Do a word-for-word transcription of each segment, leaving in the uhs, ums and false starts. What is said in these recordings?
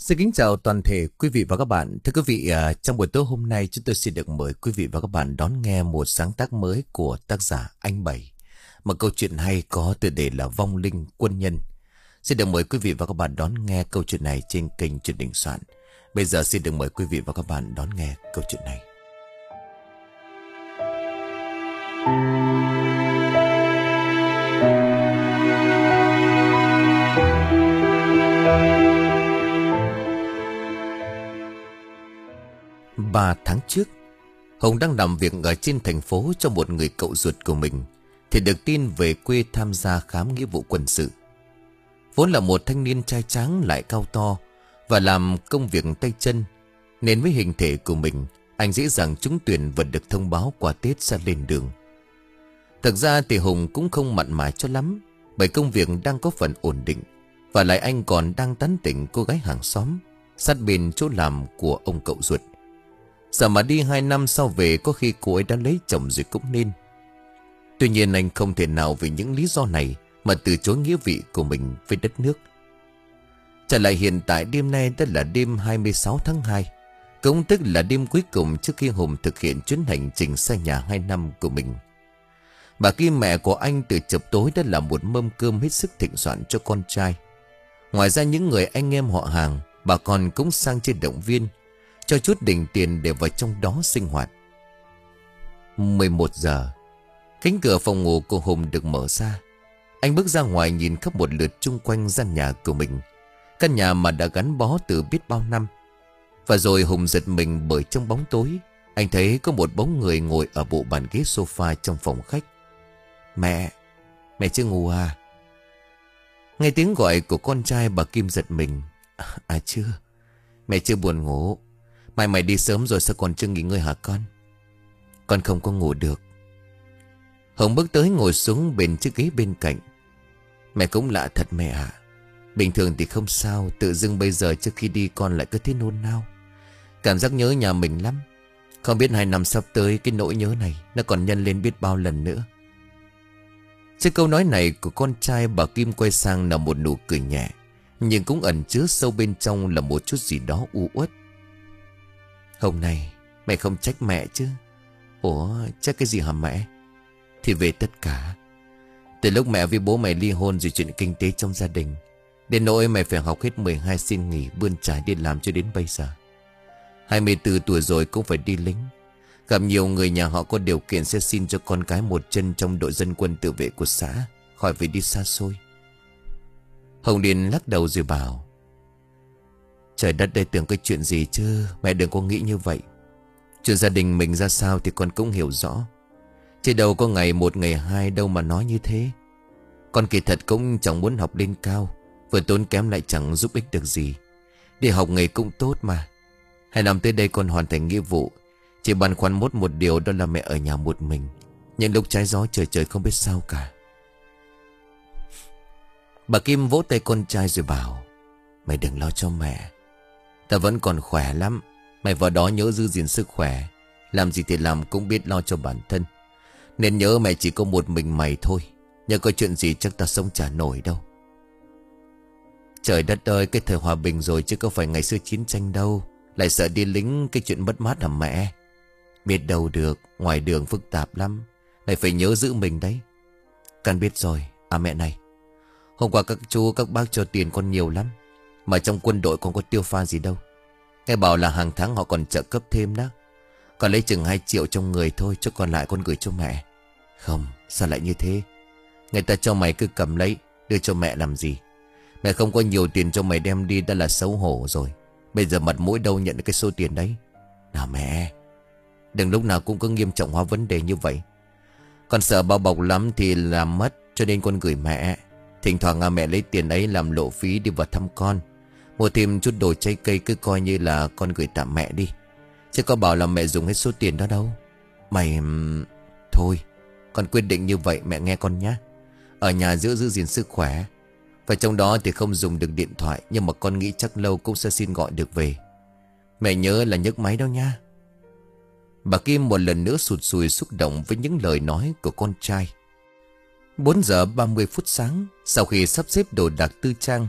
Xin kính chào toàn thể quý vị và các bạn. Thưa quý vị, à, trong buổi tối hôm nay chúng tôi xin được mời quý vị và các bạn đón nghe một sáng tác mới của tác giả Anh Bảy. Một câu chuyện hay có tựa đề là Vong Linh Quân Nhân. Xin được mời quý vị và các bạn đón nghe câu chuyện này trên kênh Truyện Đình Soạn. Bây giờ xin được mời quý vị và các bạn đón nghe câu chuyện này. Ba tháng trước, Hùng đang làm việc ở trên thành phố cho một người cậu ruột của mình thì được tin về quê tham gia khám nghĩa vụ quân sự. Vốn là một thanh niên trai tráng lại cao to và làm công việc tay chân, nên với hình thể của mình, anh dễ dàng trúng tuyển và được thông báo qua Tết sẽ lên đường. Thực ra thì Hùng cũng không mặn mà cho lắm, bởi công việc đang có phần ổn định, và lại anh còn đang tán tỉnh cô gái hàng xóm sát bên chỗ làm của ông cậu ruột. Sợ mà đi hai năm sau về có khi cô ấy đã lấy chồng rồi cũng nên. Tuy nhiên anh không thể nào vì những lý do này mà từ chối nghĩa vị của mình với đất nước. Trở lại hiện tại, đêm nay đã là đêm hai mươi sáu tháng hai, cũng tức là đêm cuối cùng trước khi Hùng thực hiện chuyến hành trình xa nhà hai năm của mình. Bà Kim, mẹ của anh, từ chập tối đã làm một mâm cơm hết sức thịnh soạn cho con trai. Ngoài ra những người anh em họ hàng, bà còn cũng sang trên động viên, cho chút đỉnh tiền để vào trong đó sinh hoạt. mười một giờ, cánh cửa phòng ngủ của Hùng được mở ra. Anh bước ra ngoài nhìn khắp một lượt chung quanh gian nhà của mình, căn nhà mà đã gắn bó từ biết bao năm. Và rồi Hùng giật mình bởi trong bóng tối anh thấy có một bóng người ngồi ở bộ bàn ghế sofa trong phòng khách. Mẹ, mẹ chưa ngủ à? Nghe tiếng gọi của con trai, bà Kim giật mình. À chưa, mẹ chưa buồn ngủ. Mai mày đi sớm rồi sao còn chưa nghỉ ngơi hả con? Con không có ngủ được. Hồng bước tới ngồi xuống bên chiếc ghế bên cạnh. Mẹ cũng lạ thật mẹ ạ. Bình thường thì không sao, tự dưng bây giờ trước khi đi con lại cứ thấy nôn nao. Cảm giác nhớ nhà mình lắm. Không biết hai năm sắp tới cái nỗi nhớ này nó còn nhân lên biết bao lần nữa. Trước câu nói này của con trai, bà Kim quay sang là một nụ cười nhẹ, nhưng cũng ẩn chứa sâu bên trong là một chút gì đó u uất. Hôm nay mẹ không trách mẹ chứ? Ủa trách cái gì hả mẹ? Thì về tất cả. Từ lúc mẹ với bố mẹ ly hôn rồi chuyện kinh tế trong gia đình, đến nỗi mẹ phải học hết mười hai xin nghỉ bươn trải đi làm cho đến bây giờ. Hai mươi tư tuổi rồi cũng phải đi lính. Gặp nhiều người nhà họ có điều kiện sẽ xin cho con cái một chân trong đội dân quân tự vệ của xã, khỏi phải đi xa xôi. Hồng Điền lắc đầu rồi bảo: Trời đất, đây tưởng cái chuyện gì chứ. Mẹ đừng có nghĩ như vậy. Chuyện gia đình mình ra sao thì con cũng hiểu rõ. Chứ đâu có ngày một ngày hai đâu mà nói như thế. Con kỳ thật cũng chẳng muốn học lên cao, vừa tốn kém lại chẳng giúp ích được gì. Đi học nghề cũng tốt mà. Hai năm tới đây con hoàn thành nghĩa vụ. Chỉ băn khoăn mốt một điều, đó là mẹ ở nhà một mình. Những lúc trái gió trời trời không biết sao cả. Bà Kim vỗ tay con trai rồi bảo: Mày đừng lo cho mẹ. Ta vẫn còn khỏe lắm. Mày vào đó nhớ giữ gìn sức khỏe. Làm gì thì làm cũng biết lo cho bản thân. Nên nhớ mẹ chỉ có một mình mày thôi. Nhớ có chuyện gì chắc ta sống chả nổi đâu. Trời đất ơi, cái thời hòa bình rồi chứ có phải ngày xưa chiến tranh đâu. Lại sợ đi lính cái chuyện mất mát hả mẹ? Biết đâu được, ngoài đường phức tạp lắm. Mày phải nhớ giữ mình đấy. Con biết rồi. À mẹ này, hôm qua các chú các bác cho tiền con nhiều lắm, mà trong quân đội còn có tiêu pha gì đâu. Nghe bảo là hàng tháng họ còn trợ cấp thêm đó. Con lấy chừng hai triệu trong người thôi, cho còn lại con gửi cho mẹ. Không, sao lại như thế? Người ta cho mày cứ cầm lấy, đưa cho mẹ làm gì? Mẹ không có nhiều tiền cho mày đem đi đã là xấu hổ rồi. Bây giờ mặt mũi đâu nhận được cái số tiền đấy. Nào mẹ, đừng lúc nào cũng có nghiêm trọng hóa vấn đề như vậy. Con sợ bao bọc lắm thì làm mất, cho nên con gửi mẹ. Thỉnh thoảng à, mẹ lấy tiền ấy làm lộ phí đi vào thăm con, mua thêm chút đồ trái cây, cứ coi như là con gửi tạm mẹ đi. Chứ có bảo là mẹ dùng hết số tiền đó đâu. Mày... Thôi, con quyết định như vậy, mẹ nghe con nhé. Ở nhà giữ giữ gìn sức khỏe. Và trong đó thì không dùng được điện thoại, nhưng mà con nghĩ chắc lâu cũng sẽ xin gọi được về. Mẹ nhớ là nhấc máy đó nha. Bà Kim một lần nữa sụt sùi xúc động với những lời nói của con trai. Bốn giờ ba mươi phút sáng, sau khi sắp xếp đồ đạc tư trang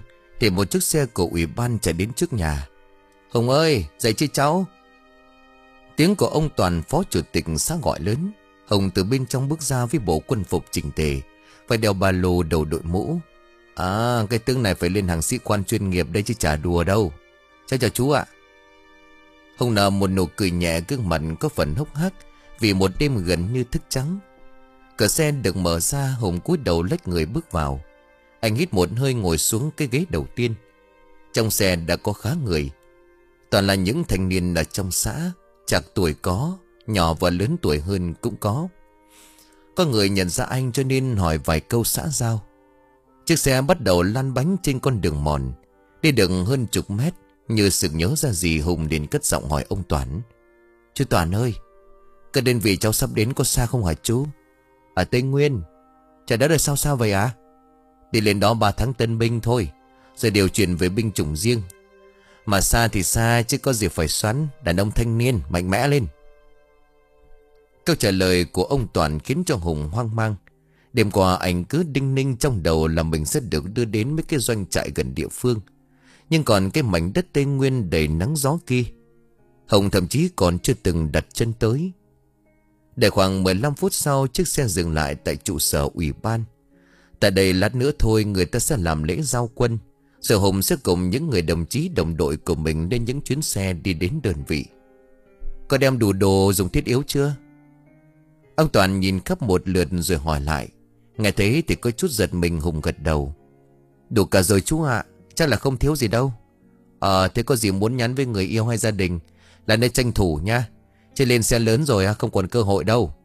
thì một chiếc xe của ủy ban chạy đến trước nhà. Hùng ơi, dậy chứ cháu. Tiếng của ông Toàn, phó chủ tịch xã gọi lớn. Hùng từ bên trong bước ra với bộ quân phục chỉnh tề, phải đeo ba lô, đầu đội mũ. À, cái tướng này phải lên hàng sĩ quan chuyên nghiệp đây chứ chả đùa đâu. Cháu chào chú ạ. Hùng nở một nụ cười nhẹ, gương mặt có phần hốc hác vì một đêm gần như thức trắng. Cửa xe được mở ra, Hùng cúi đầu lách người bước vào. Anh hít một hơi, ngồi xuống cái ghế đầu tiên. Trong xe đã có khá người, toàn là những thanh niên ở trong xã, chạc tuổi có, nhỏ và lớn tuổi hơn cũng có. Có người nhận ra anh cho nên hỏi vài câu xã giao. Chiếc xe bắt đầu lăn bánh trên con đường mòn. Đi được hơn chục mét, như sực nhớ ra gì, Hùng liền cất giọng hỏi ông Toán. Chú Toán ơi, cái đơn vị cháu sắp đến có xa không hả chú? Ở Tây Nguyên. Trời đất ơi, sao sao vậy ạ? À? Đi lên đó ba tháng tân binh thôi, rồi điều chuyển về binh chủng riêng. Mà xa thì xa chứ có gì phải xoắn. Đàn ông thanh niên mạnh mẽ lên. Câu trả lời của ông Toàn khiến cho Hùng hoang mang. Đêm qua anh cứ đinh ninh trong đầu là mình sẽ được đưa đến mấy cái doanh trại gần địa phương. Nhưng còn cái mảnh đất Tây Nguyên đầy nắng gió kia, Hùng thậm chí còn chưa từng đặt chân tới. Để khoảng mười lăm phút sau, chiếc xe dừng lại tại trụ sở ủy ban. Tại đây lát nữa thôi người ta sẽ làm lễ giao quân, rồi Hùng sẽ cùng những người đồng chí đồng đội của mình lên những chuyến xe đi đến đơn vị. Có đem đủ đồ dùng thiết yếu chưa? Ông Toàn nhìn khắp một lượt rồi hỏi lại. Nghe thế thì có chút giật mình, Hùng gật đầu. Đủ cả rồi chú ạ, chắc là không thiếu gì đâu. Ờ thế có gì muốn nhắn với người yêu hay gia đình là nên tranh thủ nha, chứ lên xe lớn rồi không còn cơ hội đâu.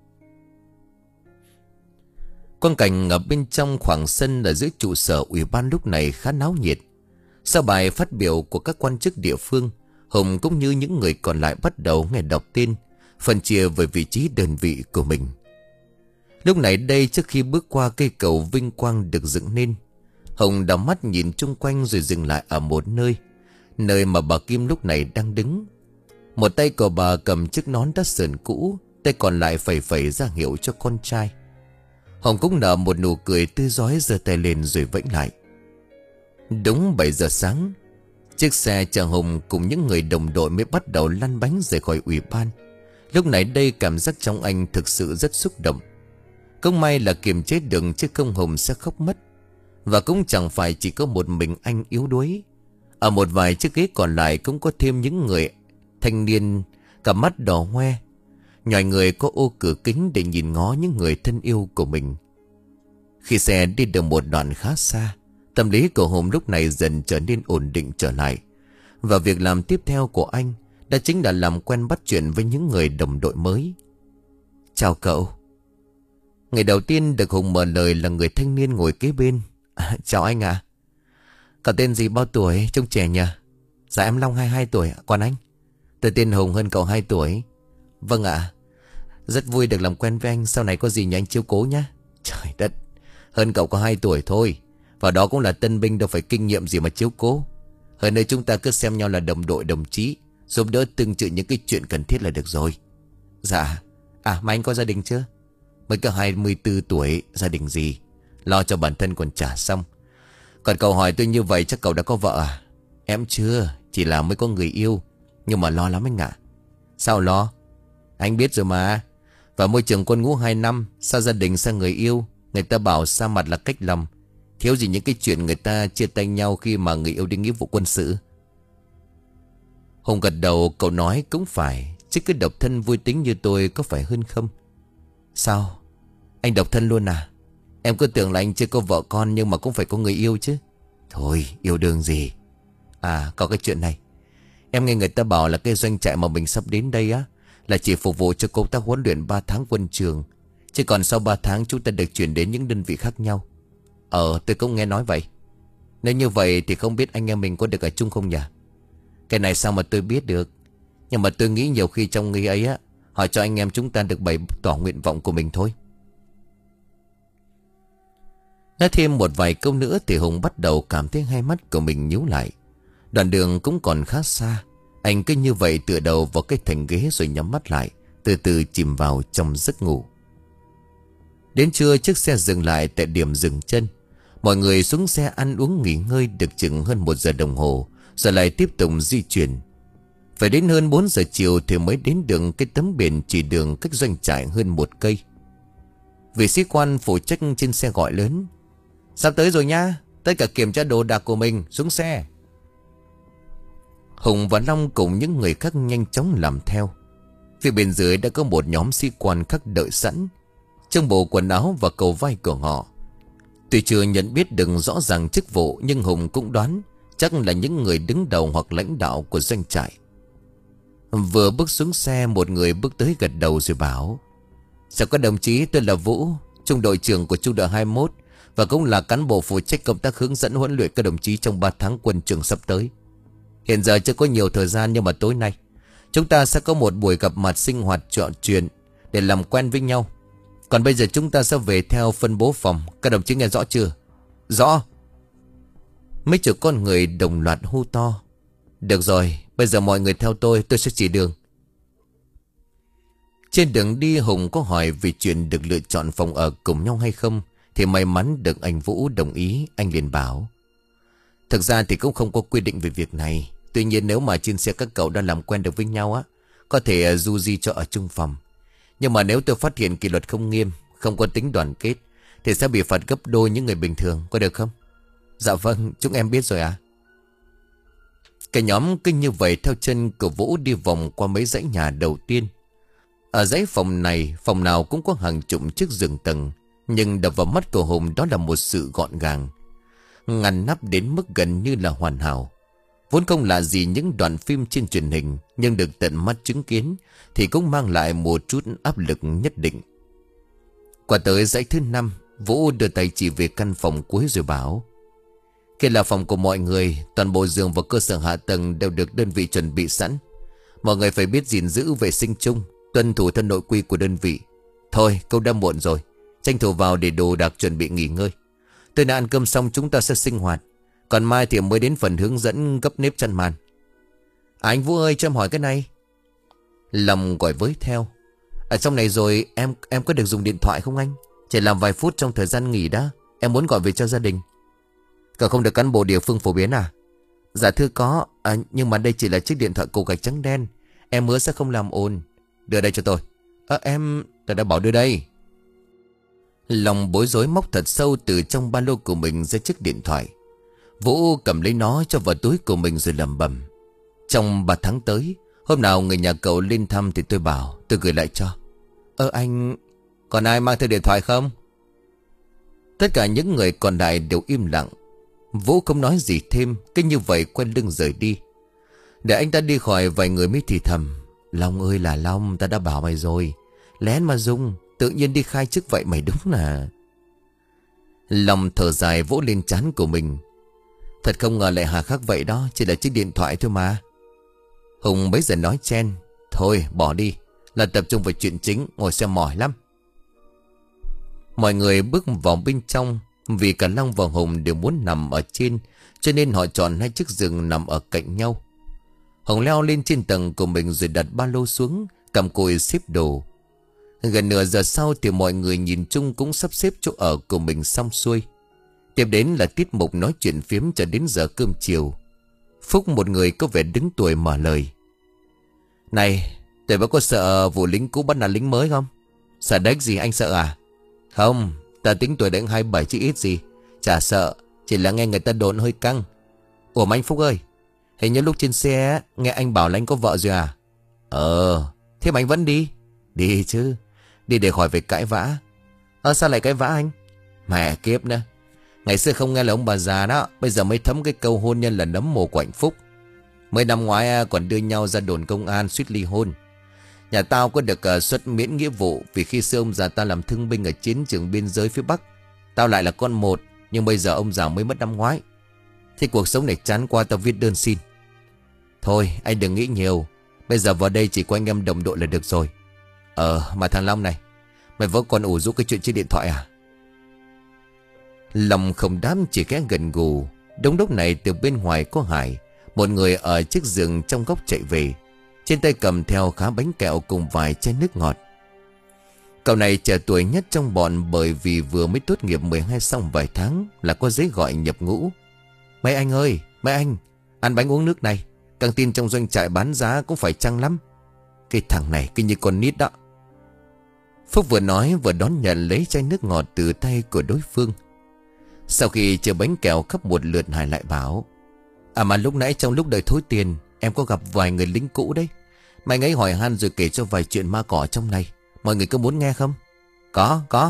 Quang cảnh ở bên trong khoảng sân ở dưới trụ sở ủy ban lúc này khá náo nhiệt. Sau bài phát biểu của các quan chức địa phương, Hùng cũng như những người còn lại bắt đầu nghe đọc tên, phân chia về vị trí đơn vị của mình. Lúc này đây, trước khi bước qua cây cầu vinh quang được dựng nên, Hùng đảo mắt nhìn chung quanh rồi dừng lại ở một nơi, nơi mà bà Kim lúc này đang đứng. Một tay của bà cầm chiếc nón đã sờn cũ, tay còn lại phẩy phẩy ra hiệu cho con trai. Hùng cũng nở một nụ cười tươi rói, giơ tay lên rồi vẫy lại. Đúng bảy giờ sáng, chiếc xe chở Hùng cùng những người đồng đội mới bắt đầu lăn bánh rời khỏi ủy ban. Lúc này đây cảm giác trong anh thực sự rất xúc động. Không may là kiềm chế được, chứ không Hùng sẽ khóc mất. Và cũng chẳng phải chỉ có một mình anh yếu đuối. Ở một vài chiếc ghế còn lại cũng có thêm những người thanh niên, cả mắt đỏ hoe, nhòi người có ô cửa kính để nhìn ngó những người thân yêu của mình. Khi xe đi được một đoạn khá xa, tâm lý của Hùng lúc này dần trở nên ổn định trở lại. Và việc làm tiếp theo của anh đã chính là làm quen bắt chuyện với những người đồng đội mới. Chào cậu. Người đầu tiên được Hùng mở lời là người thanh niên ngồi kế bên. À, chào anh ạ. À. Cậu tên gì, bao tuổi, trông trẻ nhỉ? Dạ em Long, hai mươi hai tuổi. Còn anh? Tôi tên Hùng, hơn cậu hai tuổi. Vâng ạ. À. Rất vui được làm quen với anh. Sau này có gì nhờ anh chiếu cố nhé. Trời đất, hơn cậu có hai tuổi thôi. Và đó cũng là tân binh, đâu phải kinh nghiệm gì mà chiếu cố. Hơn nữa chúng ta cứ xem nhau là đồng đội đồng chí, giúp đỡ tương trợ những cái chuyện cần thiết là được rồi. Dạ. À mà anh có gia đình chưa? Mới có hai mươi tư tuổi, gia đình gì? Lo cho bản thân còn chả xong. Còn cậu hỏi tôi như vậy chắc cậu đã có vợ à? Em chưa, chỉ là mới có người yêu. Nhưng mà lo lắm anh ạ. Sao lo? Anh biết rồi mà. Vào môi trường quân ngũ hai năm, sao gia đình sang người yêu? Người ta bảo xa mặt là cách lòng. Thiếu gì những cái chuyện người ta chia tay nhau khi mà người yêu đi nghĩa vụ quân sự. Hùng gật đầu, cậu nói cũng phải. Chứ cứ độc thân vui tính như tôi có phải hơn không? Sao? Anh độc thân luôn à? Em cứ tưởng là anh chưa có vợ con nhưng mà cũng phải có người yêu chứ. Thôi yêu đương gì. À có cái chuyện này. Em nghe người ta bảo là cái doanh trại mà mình sắp đến đây á là chỉ phục vụ cho công tác huấn luyện ba tháng quân trường. Chứ còn sau ba tháng chúng ta được chuyển đến những đơn vị khác nhau. Ờ tôi cũng nghe nói vậy. Nếu như vậy thì không biết anh em mình có được ở chung không nhỉ? Cái này sao mà tôi biết được. Nhưng mà tôi nghĩ nhiều khi trong nghĩ ấy á, hỏi cho anh em chúng ta được bày tỏ nguyện vọng của mình thôi. Nói thêm một vài câu nữa thì Hùng bắt đầu cảm thấy hai mắt của mình nhíu lại. Đoạn đường cũng còn khá xa. Anh cứ như vậy tựa đầu vào cái thành ghế rồi nhắm mắt lại, từ từ chìm vào trong giấc ngủ. Đến trưa chiếc xe dừng lại tại điểm dừng chân. Mọi người xuống xe ăn uống nghỉ ngơi được chừng hơn một giờ đồng hồ, rồi lại tiếp tục di chuyển. Phải đến hơn bốn giờ chiều thì mới đến được cái tấm biển chỉ đường cách doanh trại hơn một cây. Vị sĩ quan phụ trách trên xe gọi lớn: "Sắp tới rồi nha, tất cả kiểm tra đồ đạc của mình, xuống xe." Hùng và Long cùng những người khác nhanh chóng làm theo. Phía bên dưới đã có một nhóm sĩ quan khác đợi sẵn, trong bộ quần áo và cầu vai của họ. Tuy chưa nhận biết được rõ ràng chức vụ, nhưng Hùng cũng đoán chắc là những người đứng đầu hoặc lãnh đạo của doanh trại. Vừa bước xuống xe, một người bước tới gật đầu rồi bảo: "Chào các đồng chí, tôi là Vũ, trung đội trưởng của trung đội hai mươi mốt, và cũng là cán bộ phụ trách công tác hướng dẫn huấn luyện các đồng chí trong ba tháng quân trường sắp tới. Hiện giờ chưa có nhiều thời gian, nhưng mà tối nay chúng ta sẽ có một buổi gặp mặt sinh hoạt trò chuyện để làm quen với nhau. Còn bây giờ chúng ta sẽ về theo phân bố phòng. Các đồng chí nghe rõ chưa?" "Rõ." Mấy chục con người đồng loạt hô to: "Được rồi, bây giờ mọi người theo tôi, tôi sẽ chỉ đường." Trên đường đi, Hùng có hỏi về chuyện được lựa chọn phòng ở cùng nhau hay không, thì may mắn được anh Vũ đồng ý. Anh liền bảo: "Thực ra thì cũng không có quy định về việc này. Tuy nhiên nếu mà trên xe các cậu đã làm quen được với nhau á, có thể du di cho ở chung phòng. Nhưng mà nếu tôi phát hiện kỷ luật không nghiêm, không có tính đoàn kết, thì sẽ bị phạt gấp đôi những người bình thường, có được không?" "Dạ vâng, chúng em biết rồi ạ." À. Cả nhóm cứ như vậy theo chân của Vũ đi vòng qua mấy dãy nhà đầu tiên. Ở dãy phòng này, phòng nào cũng có hàng chục chiếc giường tầng, nhưng đập vào mắt của Hùng đó là một sự gọn gàng, ngăn nắp đến mức gần như là hoàn hảo. Vốn không là gì những đoạn phim trên truyền hình, nhưng được tận mắt chứng kiến thì cũng mang lại một chút áp lực nhất định. Qua tới dãy thứ năm, Vũ đưa tay chỉ về căn phòng cuối rồi bảo: "Kia là phòng của mọi người, toàn bộ giường và cơ sở hạ tầng đều được đơn vị chuẩn bị sẵn. Mọi người phải biết gìn giữ vệ sinh chung, tuân thủ theo nội quy của đơn vị. Thôi, câu đã muộn rồi, tranh thủ vào để đồ đạc chuẩn bị nghỉ ngơi. Tôi đã ăn cơm xong, chúng ta sẽ sinh hoạt. Còn mai thì mới đến phần hướng dẫn gấp nếp chăn màn." À, "Anh Vũ ơi, cho em hỏi cái này." Lòng gọi với theo: "Ở trong này rồi em em có được dùng điện thoại không anh? Chỉ làm vài phút trong thời gian nghỉ đó, em muốn gọi về cho gia đình." "Cậu không được cán bộ địa phương phổ biến à?" "Dạ thưa có, à, nhưng mà đây chỉ là chiếc điện thoại cổ gạch trắng đen. Em hứa sẽ không làm ồn." "Đưa đây cho tôi." "Ờ em, tôi đã bảo đưa đây." Lòng bối rối móc thật sâu từ trong ba lô của mình ra chiếc điện thoại. Vũ cầm lấy nó cho vào túi của mình rồi lẩm bẩm: "Trong ba tháng tới, hôm nào người nhà cậu lên thăm thì tôi bảo tôi gửi lại cho." "Ơ anh, còn ai mang theo điện thoại không?" Tất cả những người còn lại đều im lặng. Vũ không nói gì thêm, cứ như vậy quay lưng rời đi. Để anh ta đi khỏi, vài người mới thì thầm: "Long ơi là Long, ta đã bảo mày rồi, lén mà dùng, tự nhiên đi khai chức vậy mày đúng là..." Long thở dài vỗ lên trán của mình: "Thật không ngờ lại hà khắc vậy đó, chỉ là chiếc điện thoại thôi mà." Hùng bấy giờ nói chen: "Thôi bỏ đi, là tập trung vào chuyện chính, ngồi xem mỏi lắm." Mọi người bước vào bên trong. Vì cả Long và Hùng đều muốn nằm ở trên, cho nên họ chọn hai chiếc giường nằm ở cạnh nhau. Hùng leo lên trên tầng của mình rồi đặt ba lô xuống, cầm cùi xếp đồ. Gần nửa giờ sau thì mọi người nhìn chung cũng sắp xếp chỗ ở của mình xong xuôi. Tiếp đến là tiết mục nói chuyện phiếm cho đến giờ cơm chiều. Phúc, một người có vẻ đứng tuổi, mở lời: "Này, tụi bác có sợ vụ lính cũ bắt nạt lính mới không?" "Sợ đếch gì, anh sợ à?" "Không, ta tính tuổi đánh hai mươi bảy chứ ít gì. Chả sợ, chỉ là nghe người ta đồn hơi căng." "Ủa mà anh Phúc ơi, hình như lúc trên xe nghe anh bảo là anh có vợ rồi à?" "Ờ, thế mà anh vẫn đi?" "Đi chứ, đi để khỏi phải cãi vã." "Ờ sao lại cãi vã anh?" "Mẹ kiếp nữa, ngày xưa không nghe là ông bà già đó, bây giờ mới thấm cái câu hôn nhân là nấm mồ của hạnh phúc. Mới năm ngoái còn đưa nhau ra đồn công an suýt ly hôn. Nhà tao có được uh, xuất miễn nghĩa vụ, vì khi xưa ông già ta làm thương binh ở chiến trường biên giới phía Bắc. Tao lại là con một, nhưng bây giờ ông già mới mất năm ngoái. Thì cuộc sống này chán qua, tao viết đơn xin." "Thôi anh đừng nghĩ nhiều, bây giờ vào đây chỉ có anh em đồng đội là được rồi." "Ờ mà thằng Long này, mày vẫn còn ủ rũ cái chuyện trên điện thoại à?" Long không đáp, chỉ khẽ gần gù. Đúng lúc này từ bên ngoài có Hải, một người ở chiếc giường trong góc chạy về, trên tay cầm theo khá bánh kẹo cùng vài chai nước ngọt. Cậu này trẻ tuổi nhất trong bọn, bởi vì vừa mới tốt nghiệp mười hai xong vài tháng là có giấy gọi nhập ngũ. Mấy anh ơi, mấy anh, ăn bánh uống nước này, căng tin trong doanh trại bán giá cũng phải chăng lắm. Cái thằng này cứ như con nít đó. Phúc vừa nói vừa đón nhận lấy chai nước ngọt từ tay của đối phương. Sau khi chờ bánh kẹo khắp một lượt, Hải lại bảo: À mà lúc nãy trong lúc đợi thối tiền, em có gặp vài người lính cũ đấy. Mày ấy hỏi han rồi kể cho vài chuyện ma cỏ trong này. Mọi người có muốn nghe không? Có, có.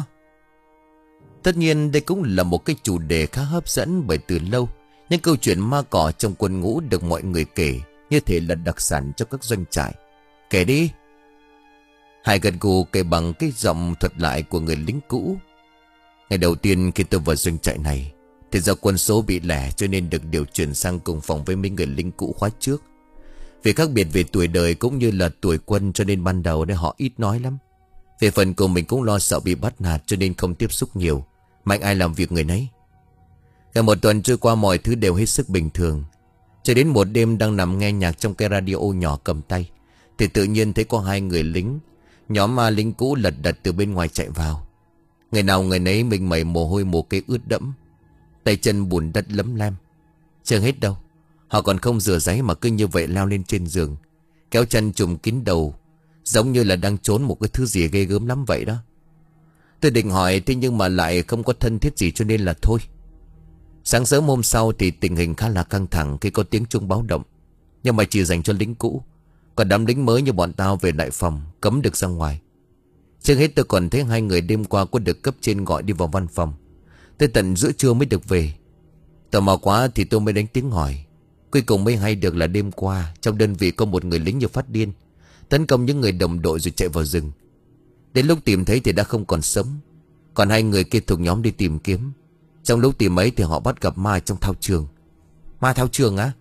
Tất nhiên đây cũng là một cái chủ đề khá hấp dẫn, bởi từ lâu những câu chuyện ma cỏ trong quân ngũ được mọi người kể như thể là đặc sản cho các doanh trại. Kể đi. Hải gật gù kể bằng cái giọng thuật lại của người lính cũ. Ngày đầu tiên khi tôi vào doanh trại này thì do quân số bị lẻ cho nên được điều chuyển sang cùng phòng với mấy người lính cũ khóa trước. Vì khác biệt về tuổi đời cũng như là tuổi quân cho nên ban đầu đấy họ ít nói lắm. Về phần của mình cũng lo sợ bị bắt nạt cho nên không tiếp xúc nhiều, mạnh ai làm việc người nấy. Cả một tuần trôi qua mọi thứ đều hết sức bình thường. Cho đến một đêm đang nằm nghe nhạc trong cái radio nhỏ cầm tay thì tự nhiên thấy có hai người lính, nhóm ma lính cũ lật đật từ bên ngoài chạy vào. Người nào người nấy mình mẩy mồ hôi mồ kê ướt đẫm, tay chân bùn đất lấm lem. Chưa hết đâu, họ còn không rửa ráy mà cứ như vậy leo lên trên giường, kéo chân trùm kín đầu, giống như là đang trốn một cái thứ gì ghê gớm lắm vậy đó. Tôi định hỏi thế nhưng mà lại không có thân thiết gì cho nên là thôi. Sáng sớm hôm sau thì tình hình khá là căng thẳng khi có tiếng chuông báo động, nhưng mà chỉ dành cho lính cũ. Còn đám lính mới như bọn tao về lại phòng, cấm được ra ngoài. Trước hết tôi còn thấy hai người đêm qua có được cấp trên gọi đi vào văn phòng. Tới tận giữa trưa mới được về. Tò mò quá thì tôi mới đánh tiếng hỏi. Cuối cùng mới hay được là đêm qua trong đơn vị có một người lính như phát điên, tấn công những người đồng đội rồi chạy vào rừng. Đến lúc tìm thấy thì đã không còn sống. Còn hai người kia thuộc nhóm đi tìm kiếm. Trong lúc tìm ấy thì họ bắt gặp ma trong thao trường. Ma thao trường á?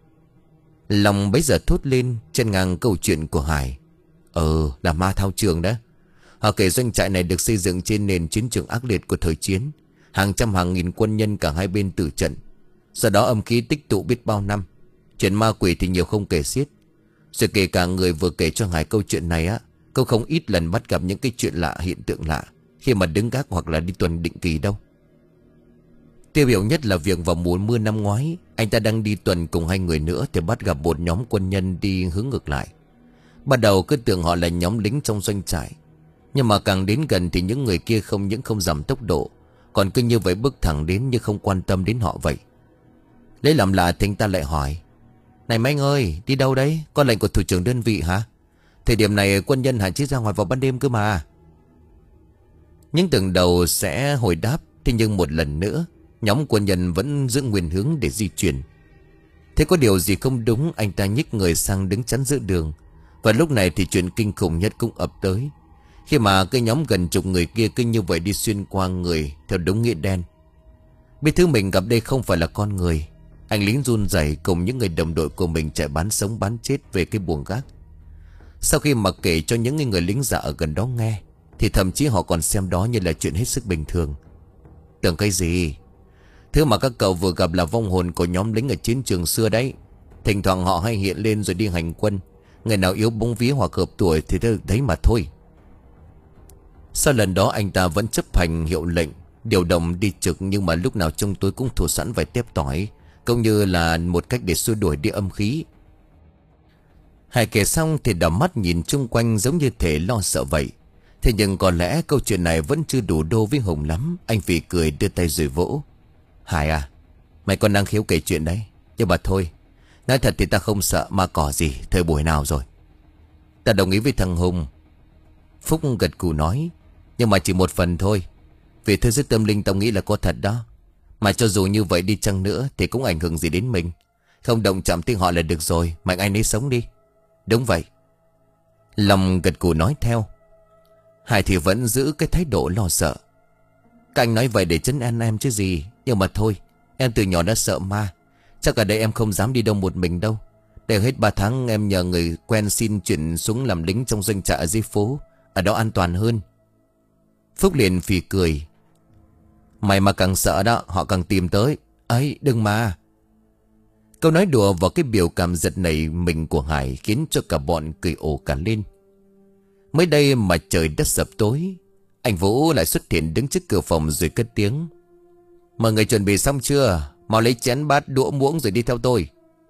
Lòng bấy giờ thốt lên trên ngang câu chuyện của Hải. Ờ là ma thao trường đó. Họ kể doanh trại này được xây dựng trên nền chiến trường ác liệt của thời chiến. Hàng trăm hàng nghìn quân nhân cả hai bên tử trận. Sau đó âm khí tích tụ biết bao năm. Chuyện ma quỷ thì nhiều không kể xiết. Rồi kể cả người vừa kể cho Hải câu chuyện này á, câu không ít lần bắt gặp những cái chuyện lạ, hiện tượng lạ khi mà đứng gác hoặc là đi tuần định kỳ đâu. Tiêu biểu nhất là việc vào mùa mưa năm ngoái, anh ta đang đi tuần cùng hai người nữa thì bắt gặp một nhóm quân nhân đi hướng ngược lại. Ban đầu cứ tưởng họ là nhóm lính trong doanh trại, nhưng mà càng đến gần thì những người kia không những không giảm tốc độ, còn cứ như vậy bước thẳng đến như không quan tâm đến họ vậy. Lấy làm lạ thì anh ta lại hỏi: Này mấy anh ơi, đi đâu đấy? Có lệnh của thủ trưởng đơn vị hả? Thời điểm này quân nhân hạn chế ra ngoài vào ban đêm cơ mà. Những tưởng đầu sẽ hồi đáp, thế nhưng một lần nữa nhóm quân nhân vẫn giữ nguyên hướng để di chuyển. Thế có điều gì không đúng, anh ta nhích người sang đứng chắn giữa đường. Và lúc này thì chuyện kinh khủng nhất cũng ập tới, khi mà cái nhóm gần chục người kia cứ như vậy đi xuyên qua người theo đúng nghĩa đen. Biết thứ mình gặp đây không phải là con người, anh lính run rẩy cùng những người đồng đội của mình chạy bán sống bán chết về cái buồng gác. Sau khi mà kể cho những người lính già ở gần đó nghe thì thậm chí họ còn xem đó như là chuyện hết sức bình thường. Tưởng cái gì? Thứ mà các cậu vừa gặp là vong hồn của nhóm lính ở chiến trường xưa đấy. Thỉnh thoảng họ hay hiện lên rồi đi hành quân. Người nào yếu bóng vía hoặc hợp tuổi thì thấy mà thôi. Sau lần đó anh ta vẫn chấp hành hiệu lệnh điều động đi trực, nhưng mà lúc nào trong túi cũng thủ sẵn vài tép tỏi, cũng như là một cách để xua đuổi đi âm khí. Hải kể xong thì đảo mắt nhìn chung quanh giống như thể lo sợ vậy. Thế nhưng có lẽ câu chuyện này vẫn chưa đủ đô với Hùng lắm. Anh phì cười đưa tay rồi vỗ: Hải à, mày còn năng khiếu kể chuyện đấy. Nhưng mà thôi, nói thật thì ta không sợ ma cỏ gì thời buổi nào rồi. Ta đồng ý với thằng Hùng. Phúc gật cù nói: Nhưng mà chỉ một phần thôi. Vì thứ giết tâm linh tao nghĩ là có thật đó. Mà cho dù như vậy đi chăng nữa thì cũng ảnh hưởng gì đến mình. Không động chạm tiếng họ là được rồi. Mạnh ai nấy sống đi. Đúng vậy. Lòng gật cù nói theo. Hải thì vẫn giữ cái thái độ lo sợ. Các anh nói vậy để trấn an em chứ gì. Nhưng mà thôi, em từ nhỏ đã sợ ma. Chắc ở đây em không dám đi đâu một mình đâu. Để hết ba tháng em nhờ người quen xin chuyển xuống làm lính trong doanh trại ở dưới phố. Ở đó an toàn hơn. Phúc liền phì cười: Mày mà càng sợ đó, họ càng tìm tới. Ấy đừng mà. Câu nói đùa vào cái biểu cảm giật nảy mình của Hải khiến cho cả bọn cười ồ cả lên. Mới đây mà trời đất sập tối, Anh Vũ lại xuất hiện đứng trước cửa phòng rồi cất tiếng: "Mọi người chuẩn bị xong chưa? Mau lấy chén bát đũa muỗng rồi đi theo tôi."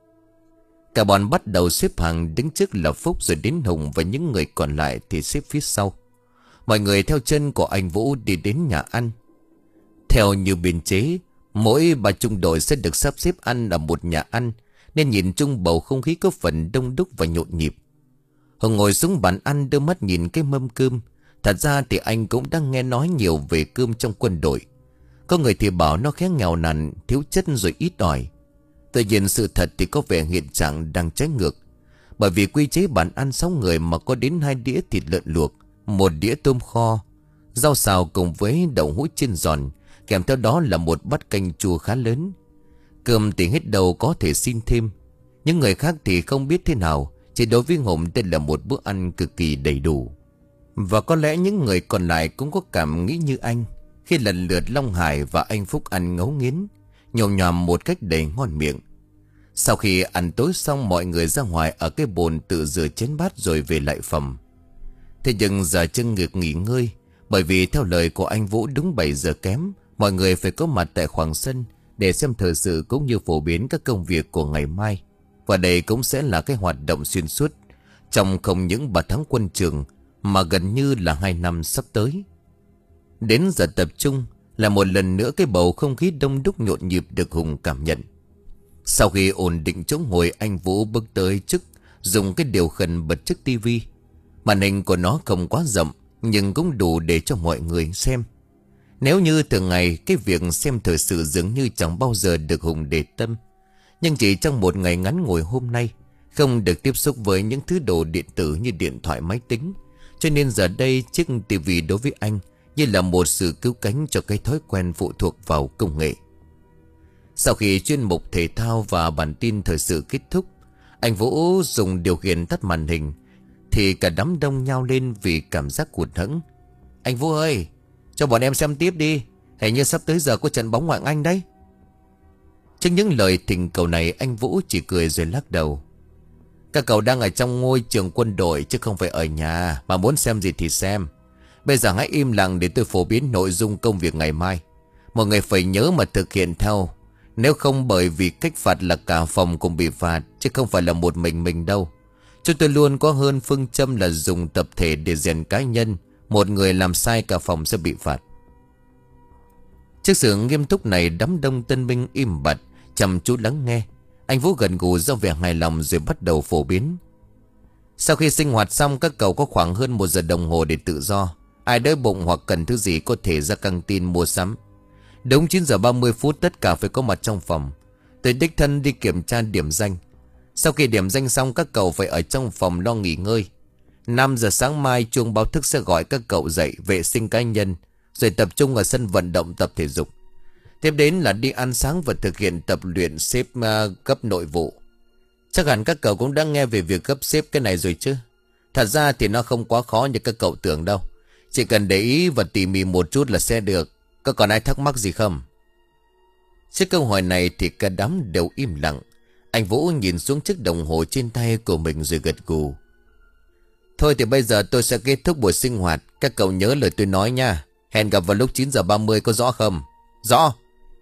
Cả bọn bắt đầu xếp hàng, đứng trước là Phúc, rồi đến Hùng, và những người còn lại thì xếp phía sau. Mọi người theo chân của anh Vũ đi đến nhà ăn. Theo như biên chế, mỗi ba trung đội sẽ được sắp xếp ăn ở một nhà ăn, nên nhìn chung bầu không khí có phần đông đúc và nhộn nhịp. Hùng ngồi xuống bàn ăn, đưa mắt nhìn cái mâm cơm. Thật ra thì anh cũng đang nghe nói nhiều về cơm trong quân đội. Có người thì bảo nó khá nghèo nàn, thiếu chất rồi ít ỏi. Tuy nhiên sự thật thì có vẻ hiện trạng đang trái ngược. Bởi vì quy chế bàn ăn sáu người mà có đến hai đĩa thịt lợn luộc, một đĩa tôm kho, rau xào cùng với đậu hũ chiên giòn, kèm theo đó là một bát canh chua khá lớn. Cơm thì hết đâu có thể xin thêm. Những người khác thì không biết thế nào, chỉ đối với Hùng đây là một bữa ăn cực kỳ đầy đủ. Và có lẽ những người còn lại cũng có cảm nghĩ như anh, khi lần lượt Long Hải và anh Phúc ăn ngấu nghiến, nhồm nhòm một cách đầy ngon miệng. Sau khi ăn tối xong, mọi người ra ngoài ở cái bồn tự rửa chén bát rồi về lại phòng. Thế nhưng giờ chân ngược nghỉ ngơi, bởi vì theo lời của anh Vũ đúng bảy giờ kém, mọi người phải có mặt tại khoảng sân để xem thời sự cũng như phổ biến các công việc của ngày mai. Và đây cũng sẽ là cái hoạt động xuyên suốt trong không những ba tháng quân trường mà gần như là hai năm sắp tới. Đến giờ tập trung là một lần nữa cái bầu không khí đông đúc nhộn nhịp được Hùng cảm nhận. Sau khi ổn định chỗ ngồi, anh Vũ bước tới trước, dùng cái điều khiển bật chiếc tivi. Màn hình của nó không quá rộng, nhưng cũng đủ để cho mọi người xem. Nếu như thường ngày cái việc xem thời sự dường như chẳng bao giờ được Hùng để tâm, nhưng chỉ trong một ngày ngắn ngủi hôm nay, không được tiếp xúc với những thứ đồ điện tử như điện thoại, máy tính, cho nên giờ đây chiếc tivi đối với anh như là một sự cứu cánh cho cái thói quen phụ thuộc vào công nghệ. Sau khi chuyên mục thể thao và bản tin thời sự kết thúc, anh Vũ dùng điều khiển tắt màn hình, thì cả đám đông nhao lên vì cảm giác hụt hẫng. "Anh Vũ ơi, cho bọn em xem tiếp đi, hình như sắp tới giờ có trận bóng ngoại hạng Anh đấy." Trước những lời thỉnh cầu này, anh Vũ chỉ cười rồi lắc đầu. "Các cậu đang ở trong ngôi trường quân đội chứ không phải ở nhà, mà muốn xem gì thì xem. Bây giờ hãy im lặng để tôi phổ biến nội dung công việc ngày mai. Mọi người phải nhớ mà thực hiện theo. Nếu không, bởi vì cách phạt là cả phòng cùng bị phạt, chứ không phải là một mình mình đâu. Chúng tôi luôn có hơn phương châm là dùng tập thể để rèn cá nhân. Một người làm sai cả phòng sẽ bị phạt." Trước sự nghiêm túc này, đám đông tân binh im bặt, chăm chú lắng nghe. Anh Vũ gần gù do vẻ hài lòng rồi bắt đầu phổ biến. Sau khi sinh hoạt xong, các cậu có khoảng hơn một giờ đồng hồ để tự do. Ai đói bụng hoặc cần thứ gì có thể ra căng tin mua sắm. Đúng chín giờ ba mươi phút tất cả phải có mặt trong phòng. Tôi đích thân đi kiểm tra điểm danh. Sau khi điểm danh xong, các cậu phải ở trong phòng lo nghỉ ngơi. Năm giờ sáng mai chuông báo thức sẽ gọi các cậu dậy vệ sinh cá nhân, rồi tập trung ở sân vận động tập thể dục. Tiếp đến là đi ăn sáng và thực hiện tập luyện xếp uh, cấp nội vụ. Chắc hẳn các cậu cũng đã nghe về việc gấp xếp cái này rồi chứ. Thật ra thì nó không quá khó như các cậu tưởng đâu. Chỉ cần để ý và tỉ mỉ một chút là sẽ được. Có còn ai thắc mắc gì không? Trước câu hỏi này thì cả đám đều im lặng. Anh Vũ nhìn xuống chiếc đồng hồ trên tay của mình rồi gật gù. "Thôi thì bây giờ tôi sẽ kết thúc buổi sinh hoạt. Các cậu nhớ lời tôi nói nha. Hẹn gặp vào lúc chín giờ ba mươi, có rõ không?" "Rõ."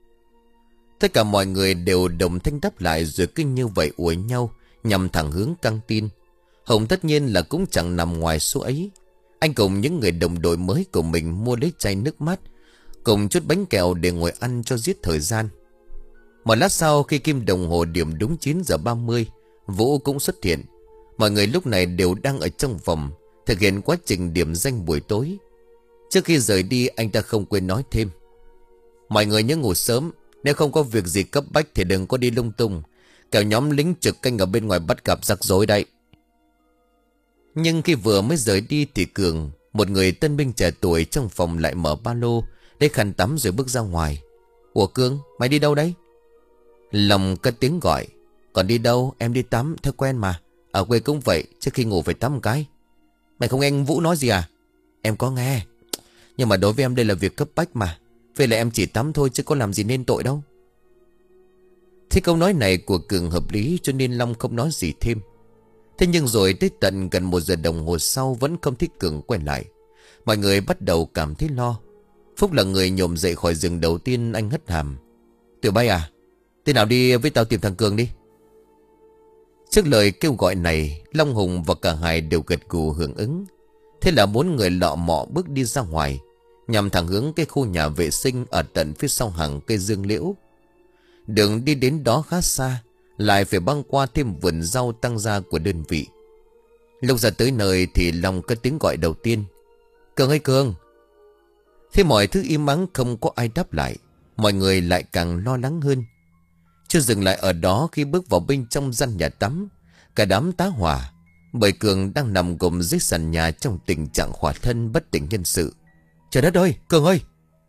Tất cả mọi người đều đồng thanh đáp lại, rồi cứ như vậy ùa nhau nhằm thẳng hướng căng tin. Hồng tất nhiên là cũng chẳng nằm ngoài số ấy. Anh cùng những người đồng đội mới của mình mua lấy chai nước mát cùng chút bánh kẹo để ngồi ăn cho giết thời gian. Một lát sau, khi kim đồng hồ điểm đúng chín giờ ba mươi, Vũ cũng xuất hiện. Mọi người lúc này đều đang ở trong phòng thực hiện quá trình điểm danh buổi tối. Trước khi rời đi, anh ta không quên nói thêm: "Mọi người nhớ ngủ sớm. Nếu không có việc gì cấp bách thì đừng có đi lung tung, kẻo nhóm lính trực canh ở bên ngoài bắt gặp rắc rối đấy." Nhưng khi vừa mới rời đi thì Cường, một người tân binh trẻ tuổi trong phòng, lại mở ba lô, lấy khăn tắm rồi bước ra ngoài. "Ủa Cường, mày đi đâu đấy?" Lòng cất tiếng gọi. "Còn đi đâu, em đi tắm, theo quen mà. Ở quê cũng vậy, trước khi ngủ phải tắm một cái." "Mày không nghe anh Vũ nói gì à?" "Em có nghe, nhưng mà đối với em đây là việc cấp bách mà. Vậy là em chỉ tắm thôi chứ có làm gì nên tội đâu." Thế câu nói này của Cường hợp lý, cho nên Long không nói gì thêm. Thế nhưng rồi tới tận gần một giờ đồng hồ sau vẫn không thấy Cường quay lại. Mọi người bắt đầu cảm thấy lo. Phúc là người nhổm dậy khỏi giường đầu tiên. Anh hất hàm: Tiểu Bay à, thế nào đi với tao tìm thằng Cường đi. Trước lời kêu gọi này, Long Hùng và cả hai đều gật gù hưởng ứng. Thế là bốn người lọ mọ bước đi ra ngoài, nhằm thẳng hướng cái khu nhà vệ sinh ở tận phía sau hàng cây dương liễu. Đường đi đến đó khá xa, lại phải băng qua thêm vườn rau tăng gia của đơn vị. Lúc ra tới nơi thì Long cất tiếng gọi đầu tiên: Cường ơi Cường. Thế mọi thứ im ắng, không có ai đáp lại. Mọi người lại càng lo lắng hơn. Chưa dừng lại ở đó, khi bước vào bên trong gian nhà tắm, cả đám tá hỏa, bởi Cường đang nằm gục dưới sàn nhà trong tình trạng khỏa thân bất tỉnh nhân sự. Trời đất ơi, Cường ơi!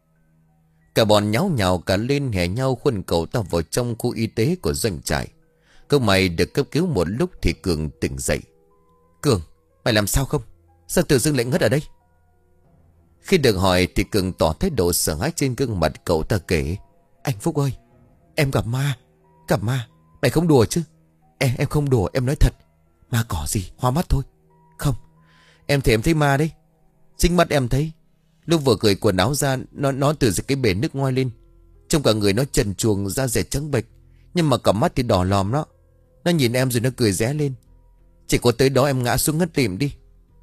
Cả bọn nháo nhào cả lên, hè nhau khuân cầu tao vào trong khu y tế của doanh trại. Câu mày được cấp cứu một lúc thì Cường tỉnh dậy. Cường, mày làm sao không? Sao tự dưng lại ngất ở đây? Khi được hỏi thì Cường tỏ thái độ sợ hãi trên gương mặt. Cậu ta kể: Anh Phúc ơi, em gặp ma. Gặp ma? Mày không đùa chứ? Em em không đùa, em nói thật. Ma cỏ gì, hoa mắt thôi. Không, em thì em thấy ma đấy. Chính mắt em thấy. Lúc vừa cởi quần áo ra, Nó nó từ cái bể nước ngoi lên. Trông cả người nó trần truồng, da dẻ trắng bệch, nhưng mà cả mắt thì đỏ lòm đó. Nó nhìn em rồi nó cười ré lên. Chỉ có tới đó em ngã xuống ngất lịm đi.